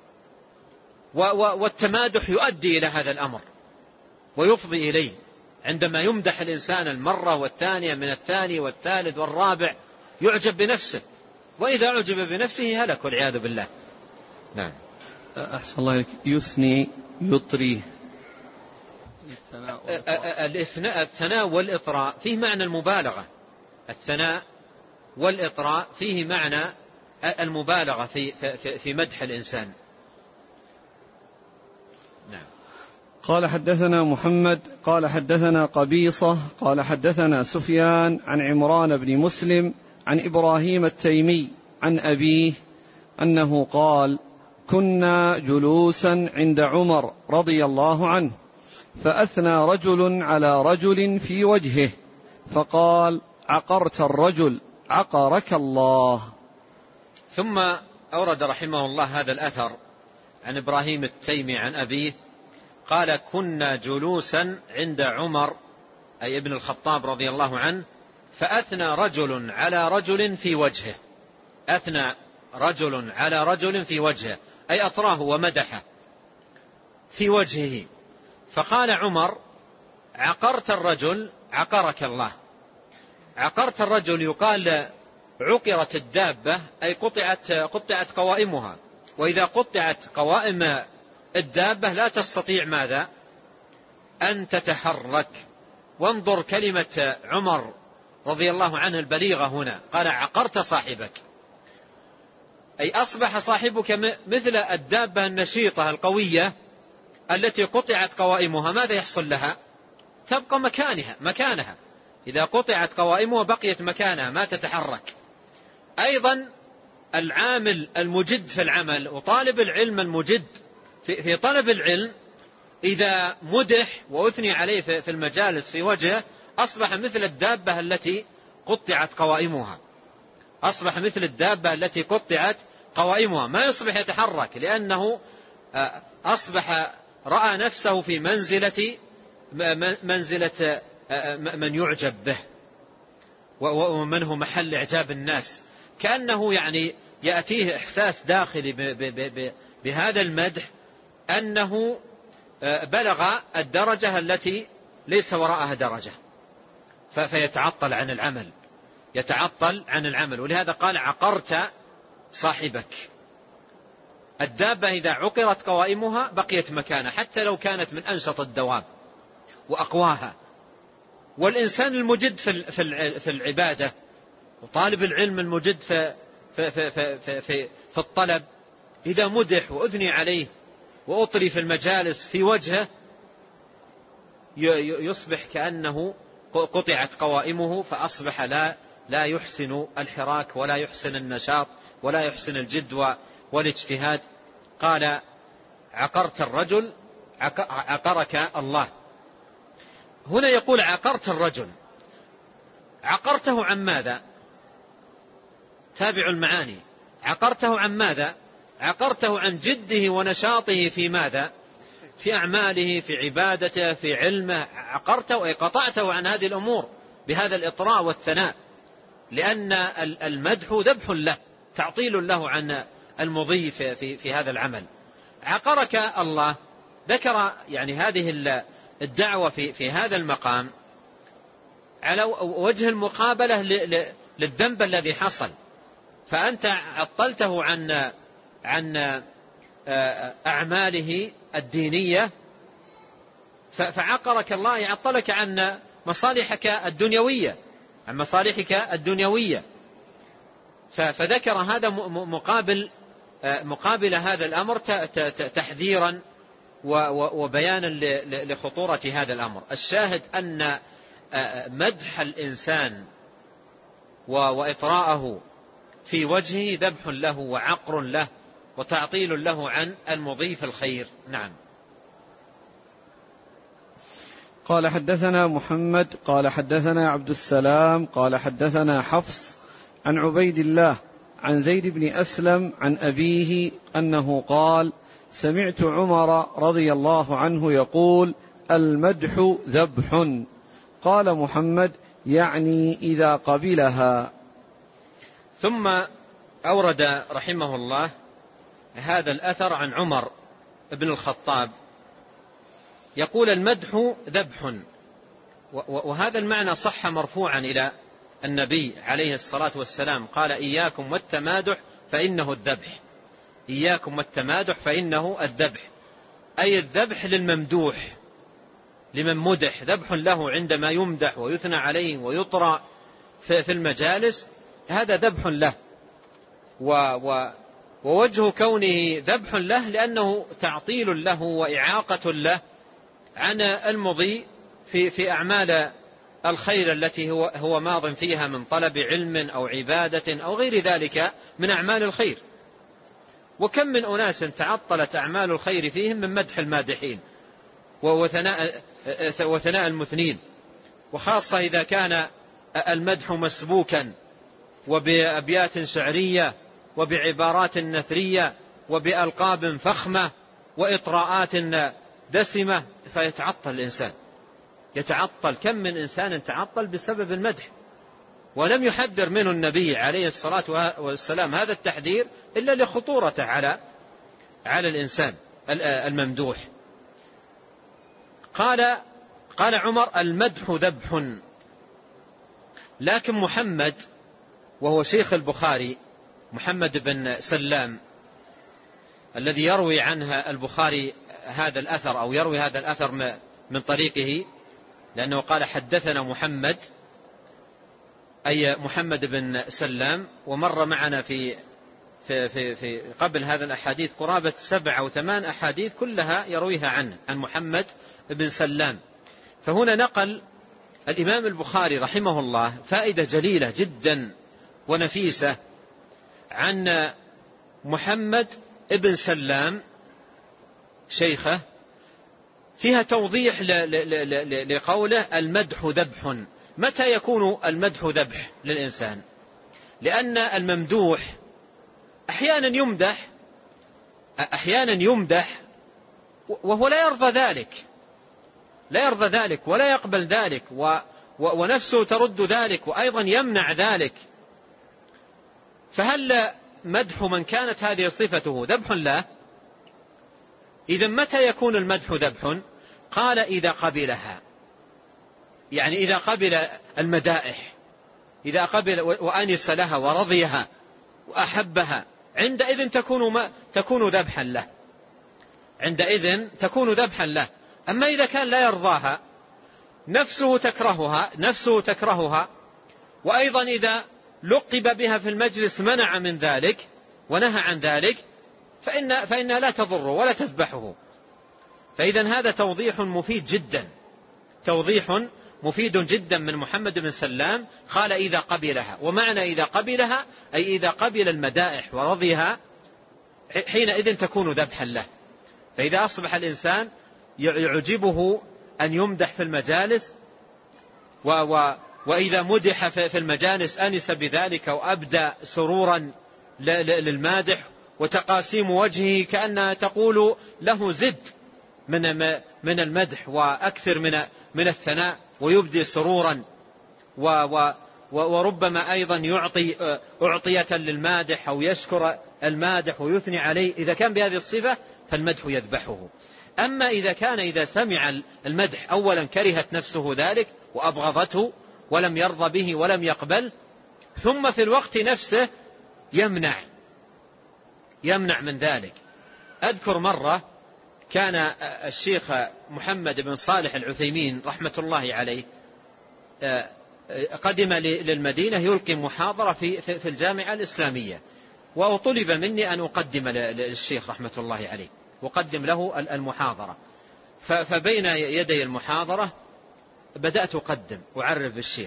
Speaker 2: والتمادح يؤدي إلى هذا الأمر ويفضي إليه. عندما يمدح الإنسان المرة والثانية من الثاني والثالث والرابع يعجب بنفسه، وإذا أعجب بنفسه هلك والعياذ بالله. نعم.
Speaker 1: أحسن الله عليك. يثني يطريه.
Speaker 2: الثناء والإطراء فيه معنى المبالغة. الثناء والإطراء فيه معنى المبالغة في, في, في مدح الإنسان. نعم.
Speaker 1: قال حدثنا محمد قال حدثنا قبيصة قال حدثنا سفيان عن عمران بن مسلم عن إبراهيم التيمي عن أبيه أنه قال: كنا جلوسا عند عمر رضي الله عنه فأثنى رجل على رجل في وجهه فقال عقرت الرجل عقرك الله.
Speaker 2: ثم أورد رحمه الله هذا الأثر عن إبراهيم التيمي عن أبيه قال كنا جلوسا عند عمر أي ابن الخطاب رضي الله عنه فأثنى رجل على رجل في وجهه. أثنى رجل على رجل في وجهه أي أطراه ومدحه في وجهه فقال عمر عقرت الرجل عقرك الله. عقرت الرجل يقال عقرت الدابة أي قطعت, قطعت قوائمها، وإذا قطعت قوائم الدابة لا تستطيع ماذا أن تتحرك. وانظر كلمة عمر رضي الله عنه البليغة هنا، قال عقرت صاحبك أي أصبح صاحبك مثل الدابة النشيطة القوية التي قطعت قوائمها، ماذا يحصل لها؟ تبقى مكانها مكانها إذا قطعت قوائمها بقيت مكانها ما تتحرك. أيضا العامل المجد في العمل وطالب العلم المجد في طلب العلم إذا مدح وأثني عليه في المجالس في وجهه أصبح مثل الدابة التي قطعت قوائمها، أصبح مثل الدابة التي قطعت قوائمها ما يصبح يتحرك، لأنه أصبح رأى نفسه في منزلة منزلة من يعجب به ومن هو محل إعجاب الناس، كأنه يعني يأتيه إحساس داخلي بهذا المدح أنه بلغ الدرجة التي ليس وراءها درجة، فيتعطل عن العمل يتعطل عن العمل. ولهذا قال عقرت صاحبك. الدابة إذا عقرت قوائمها بقيت مكانها حتى لو كانت من أنشط الدواب وأقواها. والإنسان المجد في العبادة وطالب العلم المجد في, في, في, في, في, في, في الطلب إذا مدح وأثني عليه وأطري في المجالس في وجهه يصبح كأنه قطعت قوائمه، فأصبح لا لا يحسن الحراك ولا يحسن النشاط ولا يحسن الجد والاجتهاد. قال عقرت الرجل عقرك الله. هنا يقول عقرت الرجل، عقرته عن ماذا؟ تابع المعاني. عقرته عن ماذا؟ عقرته عن جده ونشاطه في ماذا؟ في أعماله، في عبادته، في علمه. عقرته أي قطعته عن هذه الأمور بهذا الإطراء والثناء، لأن المدح ذبح له، تعطيل له عن المضي في, في, في هذا العمل. عقرك الله ذكر يعني هذه الدعوة في, في هذا المقام على وجه المقابلة للذنب الذي حصل، فأنت عطلته عن عن أعماله الدينية، فعقرك الله يعطلك عن مصالحك الدنيوية عن مصالحك الدنيوية. فذكر هذا مقابل مقابل هذا الأمر تحذيرا وبيانا لخطورة هذا الأمر. الشاهد أن مدح الإنسان وإطراءه في وجهه ذبح له وعقر له وتعطيل له عن المضي في الخير. نعم.
Speaker 1: قال حدثنا محمد قال حدثنا عبد السلام قال حدثنا حفص عن عبيد الله عن زيد بن أسلم عن أبيه أنه قال سمعت عمر رضي الله عنه يقول المدح ذبح. قال محمد يعني إذا قبلها.
Speaker 2: ثم أورد رحمه الله هذا الأثر عن عمر بن الخطاب يقول المدح ذبح، وهذا المعنى صح مرفوعا إلى النبي عليه الصلاة والسلام قال إياكم والتمادح فإنه الذبح. إياكم والتمادح فإنه الذبح، أي الذبح للممدوح لمن مدح، ذبح له عندما يمدح ويثنى عليه ويطرى في المجالس، هذا ذبح له. ووجه كونه ذبح له لأنه تعطيل له وإعاقة له عن المضي في في أعمال الخير التي هو هو ماض فيها من طلب علم أو عبادة أو غير ذلك من أعمال الخير. وكم من أناس تعطلت أعمال الخير فيهم من مدح المادحين وثناء, وثناء المثنين، وخاصة إذا كان المدح مسبوكا وبأبيات شعرية وبعبارات نثرية وبألقاب فخمة وإطراءات دسمة، فيتعطل الإنسان، يتعطل. كم من إنسان تعطل بسبب المدح، ولم يحذر منه النبي عليه الصلاة والسلام هذا التحذير إلا لخطورته على على الإنسان الممدوح. قال قال عمر: المدح ذبح. لكن محمد وهو شيخ البخاري، محمد بن سلام الذي يروي عنه البخاري هذا الأثر أو يروي هذا الأثر من طريقه، لأنه قال حدثنا محمد أي محمد بن سلام، ومر معنا في في في, في قبل هذا الأحاديث قرابة سبع أو ثمان أحاديث كلها يرويها عنه عن محمد بن سلام. فهنا نقل الإمام البخاري رحمه الله فائدة جليلة جدا ونفيسة عن محمد بن سلام شيخه، فيها توضيح لقوله المدح ذبح. متى يكون المدح ذبح للإنسان؟ لأن الممدوح أحيانا يمدح أحيانا يمدح وهو لا يرضى ذلك لا يرضى ذلك ولا يقبل ذلك، ونفسه ترد ذلك وأيضا يمنع ذلك. فهل مدح من كانت هذه صفته ذبح له؟ إذا متى يكون المدح ذبح؟ قال إذا قبلها، يعني إذا قبل المدائح، إذا قبل وأنس لها ورضيها وأحبها، عندئذ تكون ما تكون ذبحا له، عندئذ تكون ذبحا له. أما إذا كان لا يرضاها، نفسه تكرهها نفسه تكرهها وأيضا إذا لقب بها في المجلس منع من ذلك ونهى عن ذلك، فإن فإنها لا تضره ولا تذبحه. فإذا هذا توضيح مفيد جدا، توضيح مفيد جدا من محمد بن سلام. قال إذا قبلها، ومعنى إذا قبلها أي إذا قبل المدائح ورضيها، حينئذ تكون ذبحا له. فإذا أصبح الإنسان يعجبه أن يمدح في المجالس، و و وإذا مدح في المجالس أنس بذلك وأبدى سرورا للمادح، وتقاسيم وجهه كأنها تقول له زد من من المدح وأكثر من من الثناء، ويبدي سرورا، و و وربما أيضا يعطي أعطية للمادح أو يشكر المادح ويثني عليه. إذا كان بهذه الصفة فالمدح يذبحه. أما إذا كان إذا سمع المدح أولا كرهت نفسه ذلك وأبغضته ولم يرضى به ولم يقبل، ثم في الوقت نفسه يمنع يمنع من ذلك. أذكر مرة كان الشيخ محمد بن صالح العثيمين رحمة الله عليه قدم للمدينة يلقي محاضرة في في الجامعة الإسلامية، وطلب مني أن أقدم للشيخ رحمة الله عليه، وقدم له المحاضرة. فبين يدي المحاضرة بدأت أقدم وأعرف بالشيخ،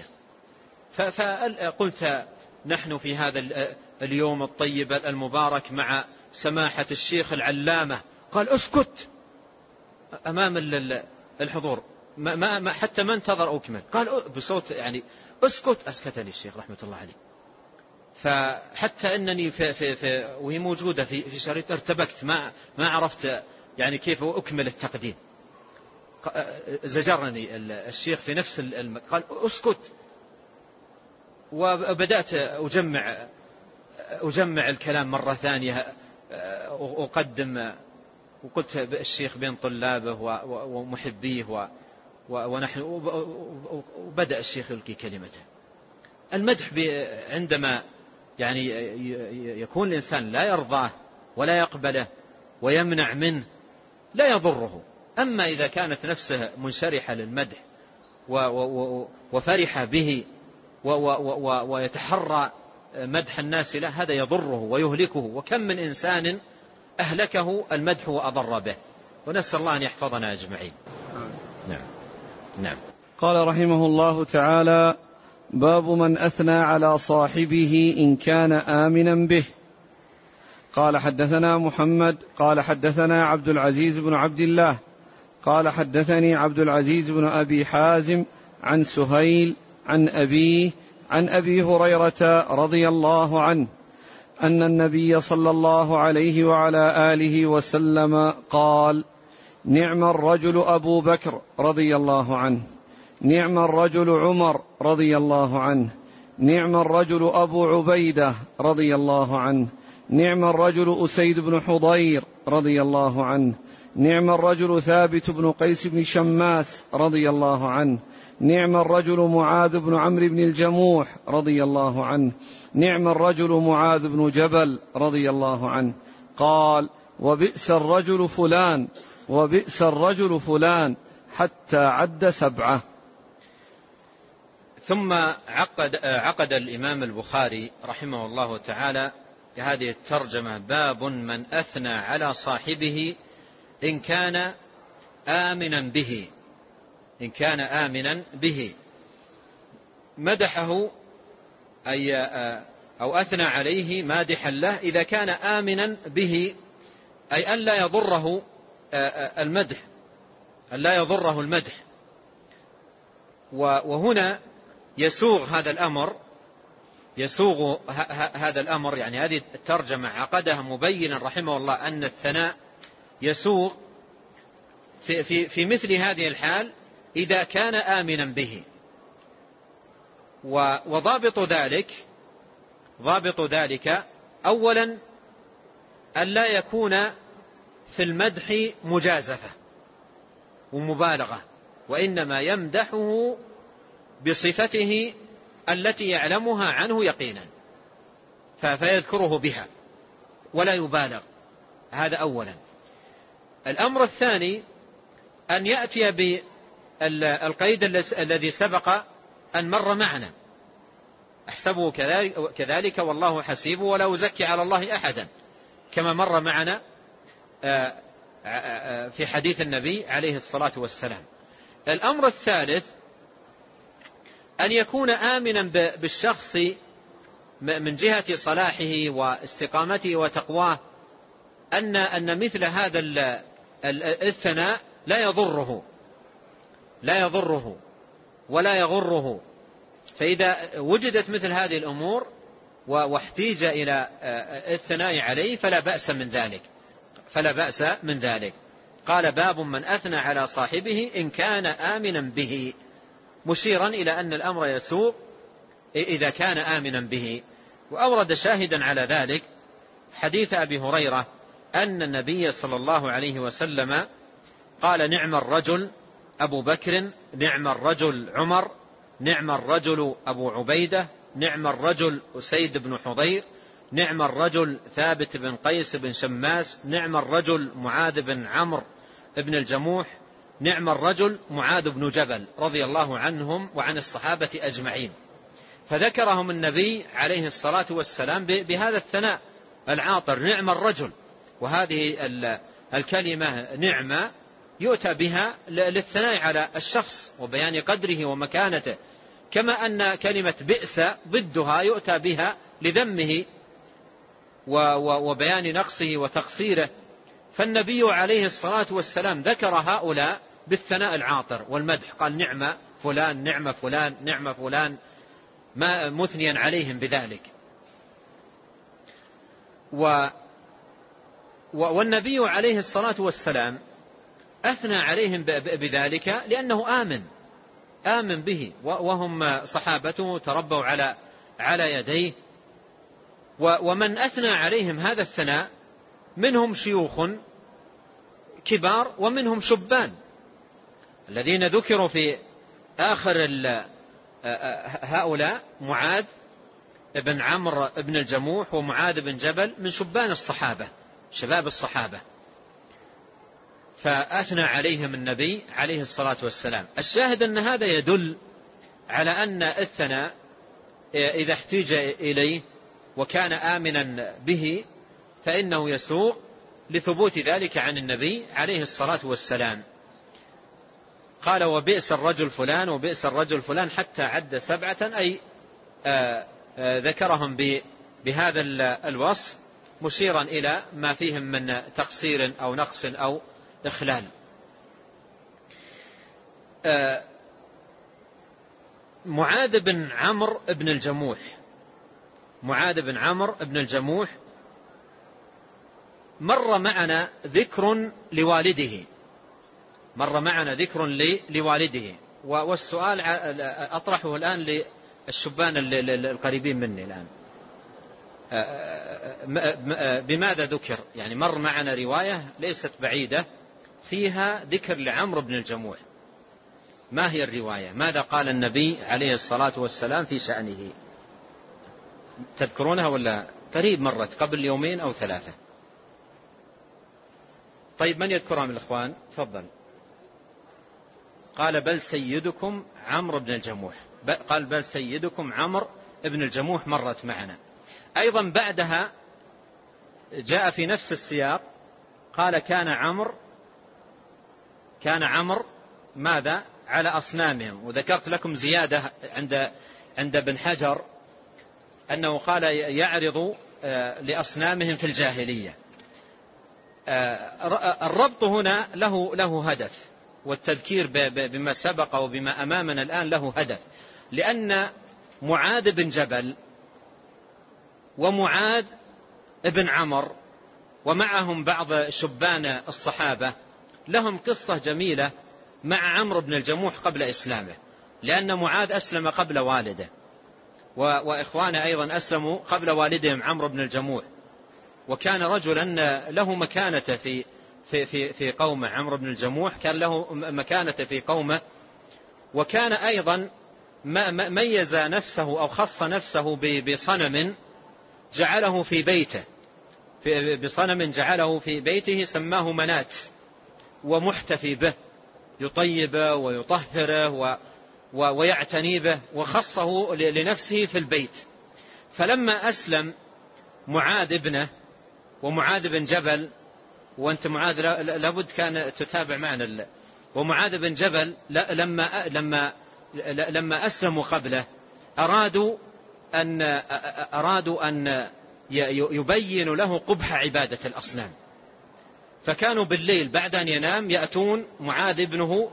Speaker 2: فقلت نحن في هذا اليوم الطيب المبارك مع سماحة الشيخ العلامة. قال اسكت أمام الحضور، ما ما حتى ما انتظر أكمل، قال بصوت يعني اسكت. أسكتني الشيخ رحمة الله عليه. فحتى أنني في في في وهي موجودة في في شريط ارتبكت، ما ما عرفت يعني كيف أكمل التقديم. زجرني الشيخ في نفس الم... قال اسكت. وبدأت أجمع أجمع الكلام مرة ثانية، أقدم، وقلت الشيخ بين طلابه ومحبيه ونحن، وبدأ الشيخ يلقي كلمته. المدح عندما يعني يكون الإنسان لا يرضاه ولا يقبله ويمنع منه لا يضره. أما إذا كانت نفسه منشرحة للمدح وفرح به ويتحرى مدح الناس له، هذا يضره ويهلكه. وكم من إنسان أهلكه المدح وأضر به، ونسأل الله أن يحفظنا أجمعين. نعم نعم.
Speaker 1: قال رحمه الله تعالى: باب من أثنى على صاحبه إن كان آمنا به. قال حدثنا محمد قال حدثنا عبد العزيز بن عبد الله قال حدثني عبد العزيز بن أبي حازم عن سهيل عن أبيه عن أبي هريرة رضي الله عنه أن النبي صلى الله عليه وعلى آله وسلم قال: نعم الرجل أبو بكر رضي الله عنه، نعم الرجل عمر رضي الله عنه، نعم الرجل أبو عبيدة رضي الله عنه، نعم الرجل أسيد بن حضير رضي الله عنه، نعم الرجل ثابت بن قيس بن شماس رضي الله عنه، نعم الرجل معاذ بن عمرو بن الجموح رضي الله عنه، نعم الرجل معاذ بن جبل رضي الله عنه. قال: وبئس الرجل فلان وبئس الرجل فلان، حتى عد سبعة.
Speaker 2: ثم عقد, عقد الإمام البخاري رحمه الله تعالى هذه الترجمة: باب من أثنى على صاحبه إن كان آمنا به، إن كان آمنا به، مدحه أي أو أثنى عليه مادحا له إذا كان آمنا به، أي أن لا يضره المدح، أن لا يضره المدح. وهنا يسوغ هذا الأمر، يسوغ هذا الأمر يعني هذه الترجمة عقدها مبينا رحمه الله أن الثناء يسوغ في, في, في مثل هذه الحال إذا كان آمنا به. وضابط ذلك ضابط ذلك أولا أن لا يكون في المدح مجازفة ومبالغة، وإنما يمدحه بصفته التي يعلمها عنه يقينا فيذكره بها ولا يبالغ. هذا أولا. الأمر الثاني أن يأتي بالقيد الذي سبق أن مر معنا: أحسبه كذلك والله حسيبه ولا أزكي على الله أحدا، كما مر معنا في حديث النبي عليه الصلاة والسلام. الأمر الثالث أن يكون آمنا بالشخص من جهة صلاحه واستقامته وتقواه، أن أن مثل هذا الثناء لا يضره لا يضره ولا يغره. فإذا وجدت مثل هذه الأمور واحتيج إلى الثناء عليه فلا بأس من ذلك فلا بأس من ذلك. قال: باب من أثنى على صاحبه إن كان آمنا به، مشيرا إلى أن الأمر يسوء إذا كان آمنا به. وأورد شاهدا على ذلك حديث أبي هريرة أن النبي صلى الله عليه وسلم قال: نعم الرجل أبو بكر، نعم الرجل عمر، نعم الرجل أبو عبيدة، نعم الرجل أسيد بن حضير، نعم الرجل ثابت بن قيس بن شماس، نعم الرجل معاذ بن عمرو بن الجموح، نعم الرجل معاذ بن جبل، رضي الله عنهم وعن الصحابة أجمعين. فذكرهم النبي عليه الصلاة والسلام بهذا الثناء العاطر: نعم الرجل. وهذه الكلمة نعمة يؤتى بها للثناء على الشخص وبيان قدره ومكانته، كما أن كلمة بئس ضدها يؤتى بها لذمه وبيان نقصه وتقصيره. فالنبي عليه الصلاة والسلام ذكر هؤلاء بالثناء العاطر والمدح، قال: نعم فلان، نعم فلان، نعم فلان، ما مثنيا عليهم بذلك. و والنبي عليه الصلاة والسلام أثنى عليهم بذلك لأنه آمن آمن به، وهم صحابته تربوا على على يديه. ومن أثنى عليهم هذا الثناء منهم شيوخ كبار ومنهم شبان الذين ذكروا في آخر هؤلاء: معاذ بن عمرو بن الجموح ومعاذ بن جبل، من شبان الصحابة، شباب الصحابة، فأثنى عليهم النبي عليه الصلاة والسلام. الشاهد أن هذا يدل على أن الثناء إذا احتيج إليه وكان آمنا به فإنه يسوء لثبوت ذلك عن النبي عليه الصلاة والسلام. قال: وبئس الرجل فلان وبئس الرجل فلان، حتى عد سبعة، أي آآ آآ ذكرهم بهذا الوصف مشيرا إلى ما فيهم من تقصير أو نقص أو إخلال. معاذ بن عمرو بن الجموح معاذ بن عمرو بن الجموح مر معنا ذكر لوالده مر معنا ذكر لوالده والسؤال أطرحه الآن للشبان القريبين مني الآن. بماذا ذكر؟ يعني مر معنا رواية ليست بعيدة فيها ذكر لعمرو بن الجموح. ما هي الرواية؟ ماذا قال النبي عليه الصلاة والسلام في شأنه؟ تذكرونها ولا قريب مرت قبل يومين أو ثلاثة؟ طيب من يذكرها من الإخوان؟ تفضل. قال بل سيدكم عمرو بن الجموح. قال بل سيدكم عمرو بن الجموح مرت معنا. أيضا بعدها جاء في نفس السياق قال كان عمرو كان عمرو ماذا؟ على أصنامهم. وذكرت لكم زيادة عند عند ابن حجر أنه قال يعرض لأصنامهم في الجاهلية. الربط هنا له له هدف، والتذكير بما سبق وبما أمامنا الآن له هدف، لأن معاذ بن جبل ومعاذ بن عمرو ومعهم بعض شبان الصحابة لهم قصة جميلة مع عمرو بن الجموح قبل إسلامه، لأن معاذ أسلم قبل والده، وإخوانه أيضا أسلموا قبل والدهم عمرو بن الجموح، وكان رجلا له مكانة في في في في قومه. عمرو بن الجموح كان له مكانة في قومه، وكان أيضا ميز نفسه أو خص نفسه بصنم جعله في بيته بصنم جعله في بيته سماه منات، ومحتفي به يطيبه ويطهره ويعتني به، وخصه لنفسه في البيت. فلما أسلم معاذ ابنه ومعاذ بن جبل، وأنت معاذ لابد كان تتابع معنا، ومعاذ بن جبل لما لما لما أسلموا قبله أرادوا أن أرادوا أن يبين له قبح عبادة الأصنام، فكانوا بالليل بعد أن ينام يأتون معاذ ابنه.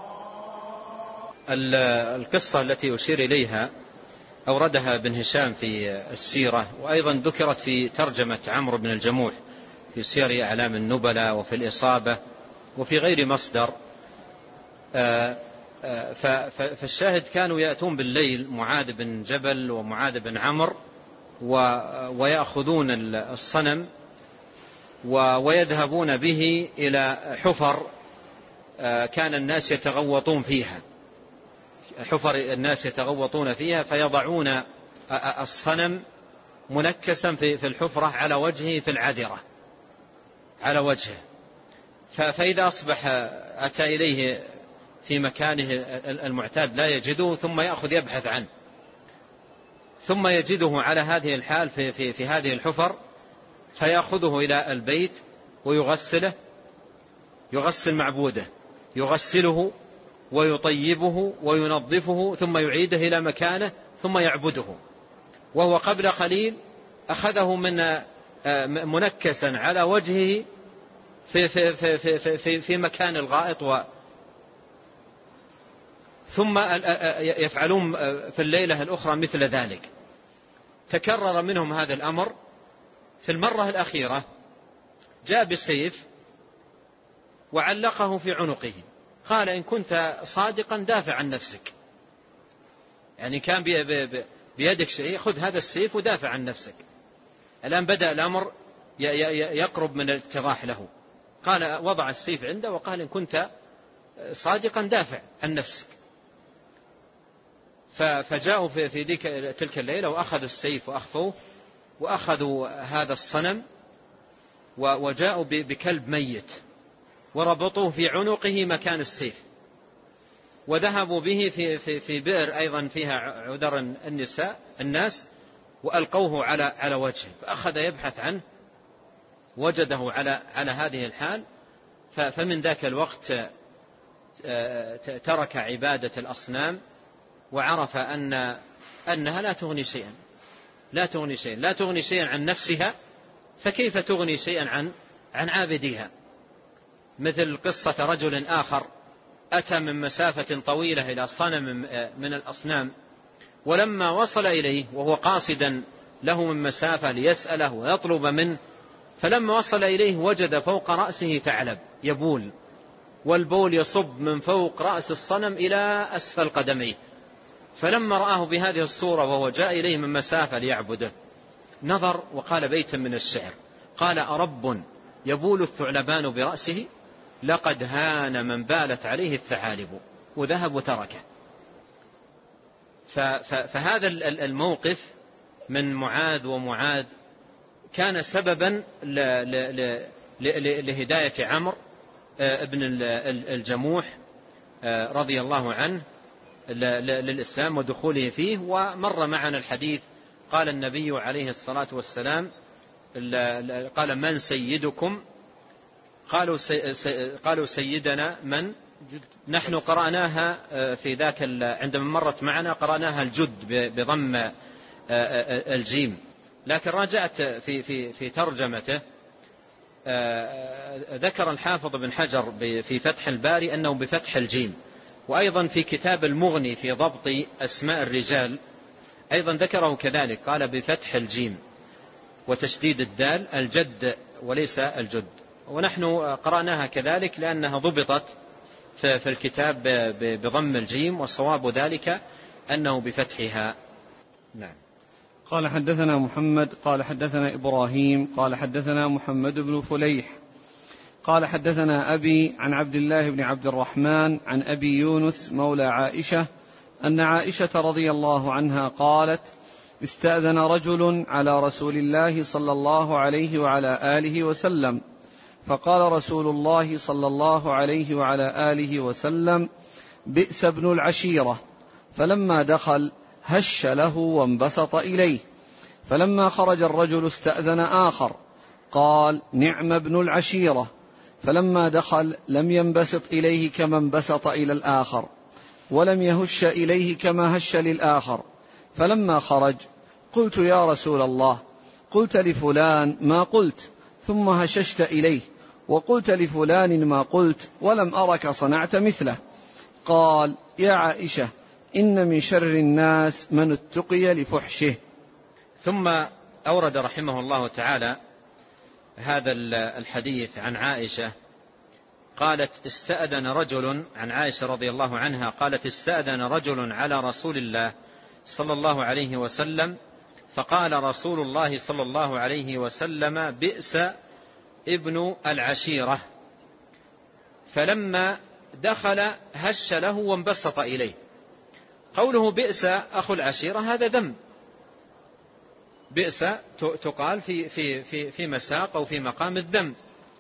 Speaker 2: القصة التي أشير إليها أوردها ابن هشام في السيرة، وأيضا ذكرت في ترجمة عمرو بن الجموح في سير أعلام النبلاء وفي الإصابة وفي غير مصدر. فالشاهد كانوا يأتون بالليل معاذ بن جبل ومعاذ بن عمرو ويأخذون الصنم ويذهبون به إلى حفر كان الناس يتغوطون فيها حفر الناس يتغوطون فيها فيضعون الصنم منكسا في الحفرة على وجهه في العذرة على وجهه، فإذا أصبح أتى إليه في مكانه المعتاد لا يجده، ثم يأخذ يبحث عنه، ثم يجده على هذه الحال في, في, في هذه الحفر، فيأخذه إلى البيت ويغسله يغسل معبوده يغسله ويطيبه وينظفه، ثم يعيده إلى مكانه ثم يعبده. وهو قبل قليل أخذه من منكسا على وجهه في, في, في, في, في, في مكان الغائط، و ثم يفعلون في الليلة الأخرى مثل ذلك. تكرر منهم هذا الأمر. في المرة الأخيرة جاء بسيف وعلقه في عنقه، قال إن كنت صادقا دافع عن نفسك، يعني كان بيدك شيء، خذ هذا السيف ودافع عن نفسك. الآن بدأ الأمر يقرب من الاتضاح له. قال وضع السيف عنده وقال إن كنت صادقا دافع عن نفسك. فجاءوا في, في ذيك تلك الليلة وأخذوا السيف وأخفوه، وأخذوا هذا الصنم وجاءوا بكلب ميت وربطوه في عنقه مكان السيف، وذهبوا به في, في, في بئر أيضا فيها عذر النساء الناس، وألقوه على على وجهه، فأخذ يبحث عنه وجده على على هذه الحال. فمن ذاك الوقت ترك عبادة الأصنام، وعرف أن أنها لا تغني شيئا لا تغني شيئا لا تغني شيئا عن نفسها، فكيف تغني شيئا عن عن عابديها؟ مثل قصة رجل آخر أتى من مسافة طويلة إلى صنم من الأصنام، ولما وصل إليه وهو قاصدا له من مسافة ليسأله ويطلب منه، فلما وصل إليه وجد فوق رأسه ثعلب يبول، والبول يصب من فوق رأس الصنم إلى أسفل قدميه. فلما رآه بهذه الصورة وهو جاء إليه من مسافة ليعبده، نظر وقال بيتا من الشعر، قال: أرب يبول الثعلبان برأسه، لقد هان من بالت عليه الثعالب، وذهب وتركه. فهذا الموقف من معاذ ومعاذ كان سببا لهداية عمرو ابن الجموح رضي الله عنه للإسلام ودخوله فيه. ومر معنا الحديث، قال النبي عليه الصلاة والسلام، قال: من سيدكم؟ قالوا قالوا سيدنا من؟ نحن قرأناها في ذاك عندما مرت معنا قرأناها الجد بضم الجيم، لكن راجعت في في في ترجمته ذكر الحافظ بن حجر في فتح الباري أنه بفتح الجيم، وأيضا في كتاب المغني في ضبط أسماء الرجال أيضا ذكره كذلك، قال بفتح الجيم وتشديد الدال الجد وليس الجد. ونحن قرأناها كذلك لأنها ضبطت في الكتاب بضم الجيم، والصواب ذلك أنه بفتحها. نعم.
Speaker 1: قال: حدثنا محمد قال حدثنا إبراهيم قال حدثنا محمد بن فليح قال حدثنا أبي عن عبد الله بن عبد الرحمن عن أبي يونس مولى عائشة أن عائشة رضي الله عنها قالت: استأذن رجل على رسول الله صلى الله عليه وعلى آله وسلم، فقال رسول الله صلى الله عليه وعلى آله وسلم: بئس ابن العشيرة. فلما دخل هش له وانبسط إليه، فلما خرج الرجل استأذن آخر قال: نعم ابن العشيرة. فلما دخل لم ينبسط إليه كما انبسط إلى الآخر، ولم يهش إليه كما هش للآخر. فلما خرج قلت: يا رسول الله، قلت لفلان ما قلت ثم هششت إليه، وقلت لفلان ما قلت ولم أرك صنعت مثله. قال: يا عائشة، إن من شر الناس من اتقي لفحشه.
Speaker 2: ثم أورد رحمه الله تعالى هذا الحديث عن عائشة، قالت: استأذن رجل، عن عائشة رضي الله عنها قالت: استأذن رجل على رسول الله صلى الله عليه وسلم، فقال رسول الله صلى الله عليه وسلم: بئس ابن العشيرة. فلما دخل هش له وانبسط إليه. قوله بئس أخو العشيرة هذا ذم، بئس تقال في في في في مساق أو في مقام الذم،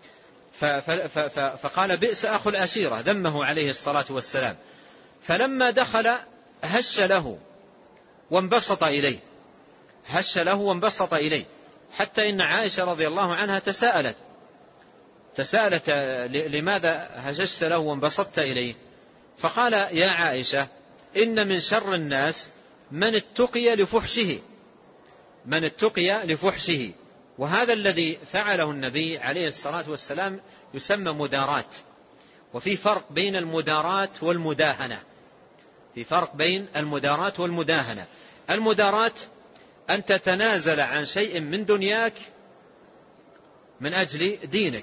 Speaker 2: فقال بئس أخو العشيرة، ذمه عليه الصلاة والسلام. فلما دخل هش له وانبسط إليه، هش له وانبسط إليه، حتى إن عائشة رضي الله عنها تساءلت تساءلت لماذا هششت له وانبسطت إليه؟ فقال: يا عائشة، إن من شر الناس من اتقي لفحشه، من اتقي لفحشه. وهذا الذي فعله النبي عليه الصلاة والسلام يسمى مدارات، وفي فرق بين المدارات والمداهنة، في فرق بين المدارات والمداهنة. المدارات أن تتنازل عن شيء من دنياك من أجل دينك،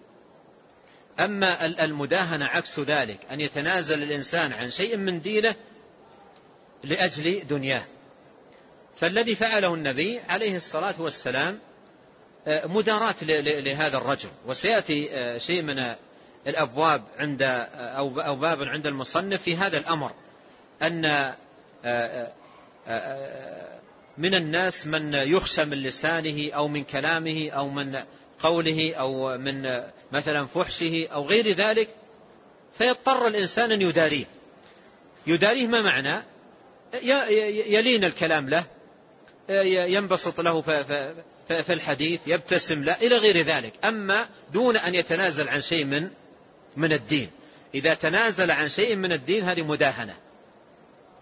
Speaker 2: أما المداهنة عكس ذلك، أن يتنازل الإنسان عن شيء من دينه لأجل دنياه. فالذي فعله النبي عليه الصلاة والسلام مدارات لهذا الرجل، وسيأتي شيء من الأبواب عند أو باب عند المصنف في هذا الأمر، أن من الناس من يخشى من لسانه أو من كلامه أو من قوله أو من مثلا فحشه أو غير ذلك، فيضطر الإنسان أن يداريه. يداريه ما معنى؟ يلين الكلام له، ينبسط له في الحديث، يبتسم له إلى غير ذلك، أما دون أن يتنازل عن شيء من من الدين. إذا تنازل عن شيء من الدين هذه مداهنة،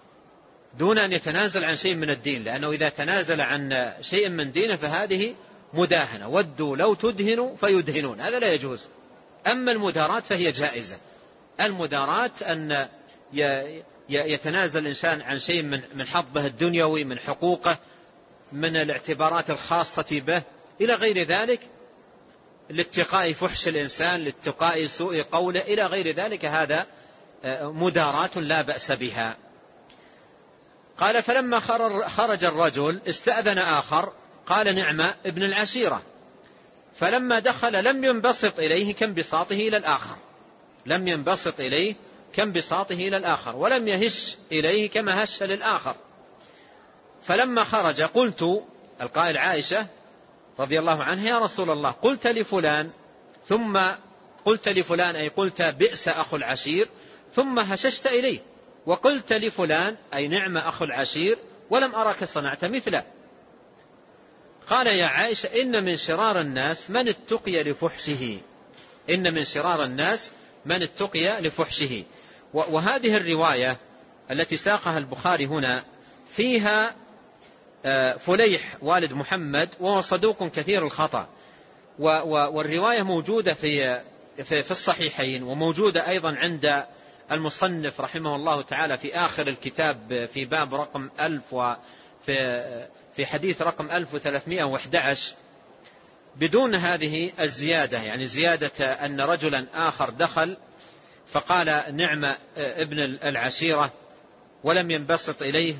Speaker 2: دون أن يتنازل عن شيء من الدين، لأنه إذا تنازل عن شيء من دينه فهذه مداهنة، ودوا لو تدهنوا فيدهنون، هذا لا يجوز. أما المداراة فهي جائزة. المداراة أن يتنازل الإنسان عن شيء من حظه الدنيوي، من حقوقه، من الاعتبارات الخاصة به إلى غير ذلك، لاتقاء فحش الإنسان، لاتقاء سوء قوله إلى غير ذلك، هذا مداراة لا بأس بها. قال فلما خرج الرجل استأذن آخر قال نعم ابن العشيرة، فلما دخل لم ينبسط إليه كانبساطه إلى الآخر، لم ينبسط إليه كانبساطه إلى الآخر، ولم يهش إليه كما هش للآخر. فلما خرج قلت، القائل عائشة رضي الله عنها، يا رسول الله قلت لفلان، ثم قلت لفلان أي قلت بئس أخو العشير، ثم هششت إليه، وقلت لفلان أي نعم أخو العشير، ولم أرك صنعت مثله. قال يا عائشة إن من شرار الناس من اتقي لفحشه، إن من شرار الناس من اتقي لفحشه. وهذه الرواية التي ساقها البخاري هنا فيها فليح والد محمد، وهو صدوق كثير الخطأ، والرواية موجودة في في الصحيحين، وموجودة أيضا عند المصنف رحمه الله تعالى في آخر الكتاب في باب رقم ألف، وفي في حديث رقم ألف وثلاثمائة وأحد عشر، بدون هذه الزيادة، يعني زيادة أن رجلا آخر دخل فقال نعم ابن العشيرة ولم ينبسط إليه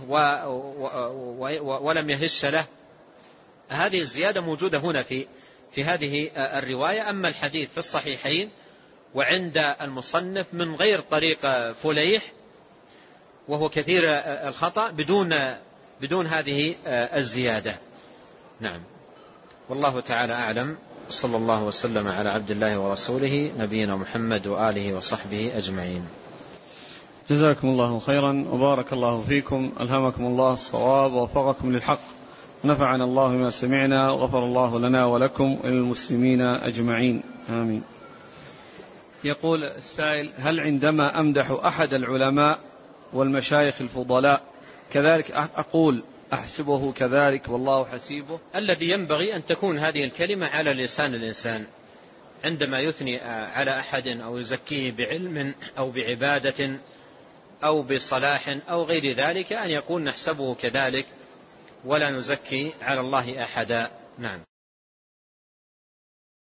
Speaker 2: ولم يهش له. هذه الزيادة موجودة هنا في في هذه الرواية. أما الحديث في الصحيحين وعند المصنف من غير طريق فليح، وهو كثير الخطأ، بدون بدون هذه الزيادة. نعم، والله تعالى أعلم، صلى الله وسلم على عبد الله ورسوله نبينا محمد وآله وصحبه أجمعين.
Speaker 1: جزاكم الله خيرا وبارك الله فيكم، ألهمكم الله الصواب ووفقكم للحق، ونفعنا الله بما سمعنا، وغفر الله لنا ولكم وللمسلمين أجمعين، آمين. يقول السائل: هل عندما أمدح أحد العلماء والمشايخ الفضلاء كذلك أقول أحسبه كذلك والله حسيبه؟
Speaker 2: الذي ينبغي أن تكون هذه الكلمة على لسان الإنسان عندما يثني على أحد أو يزكيه بعلم أو بعبادة أو بصلاح أو غير ذلك، أن يكون نحسبه كذلك ولا نزكي على الله أحدا. نعم.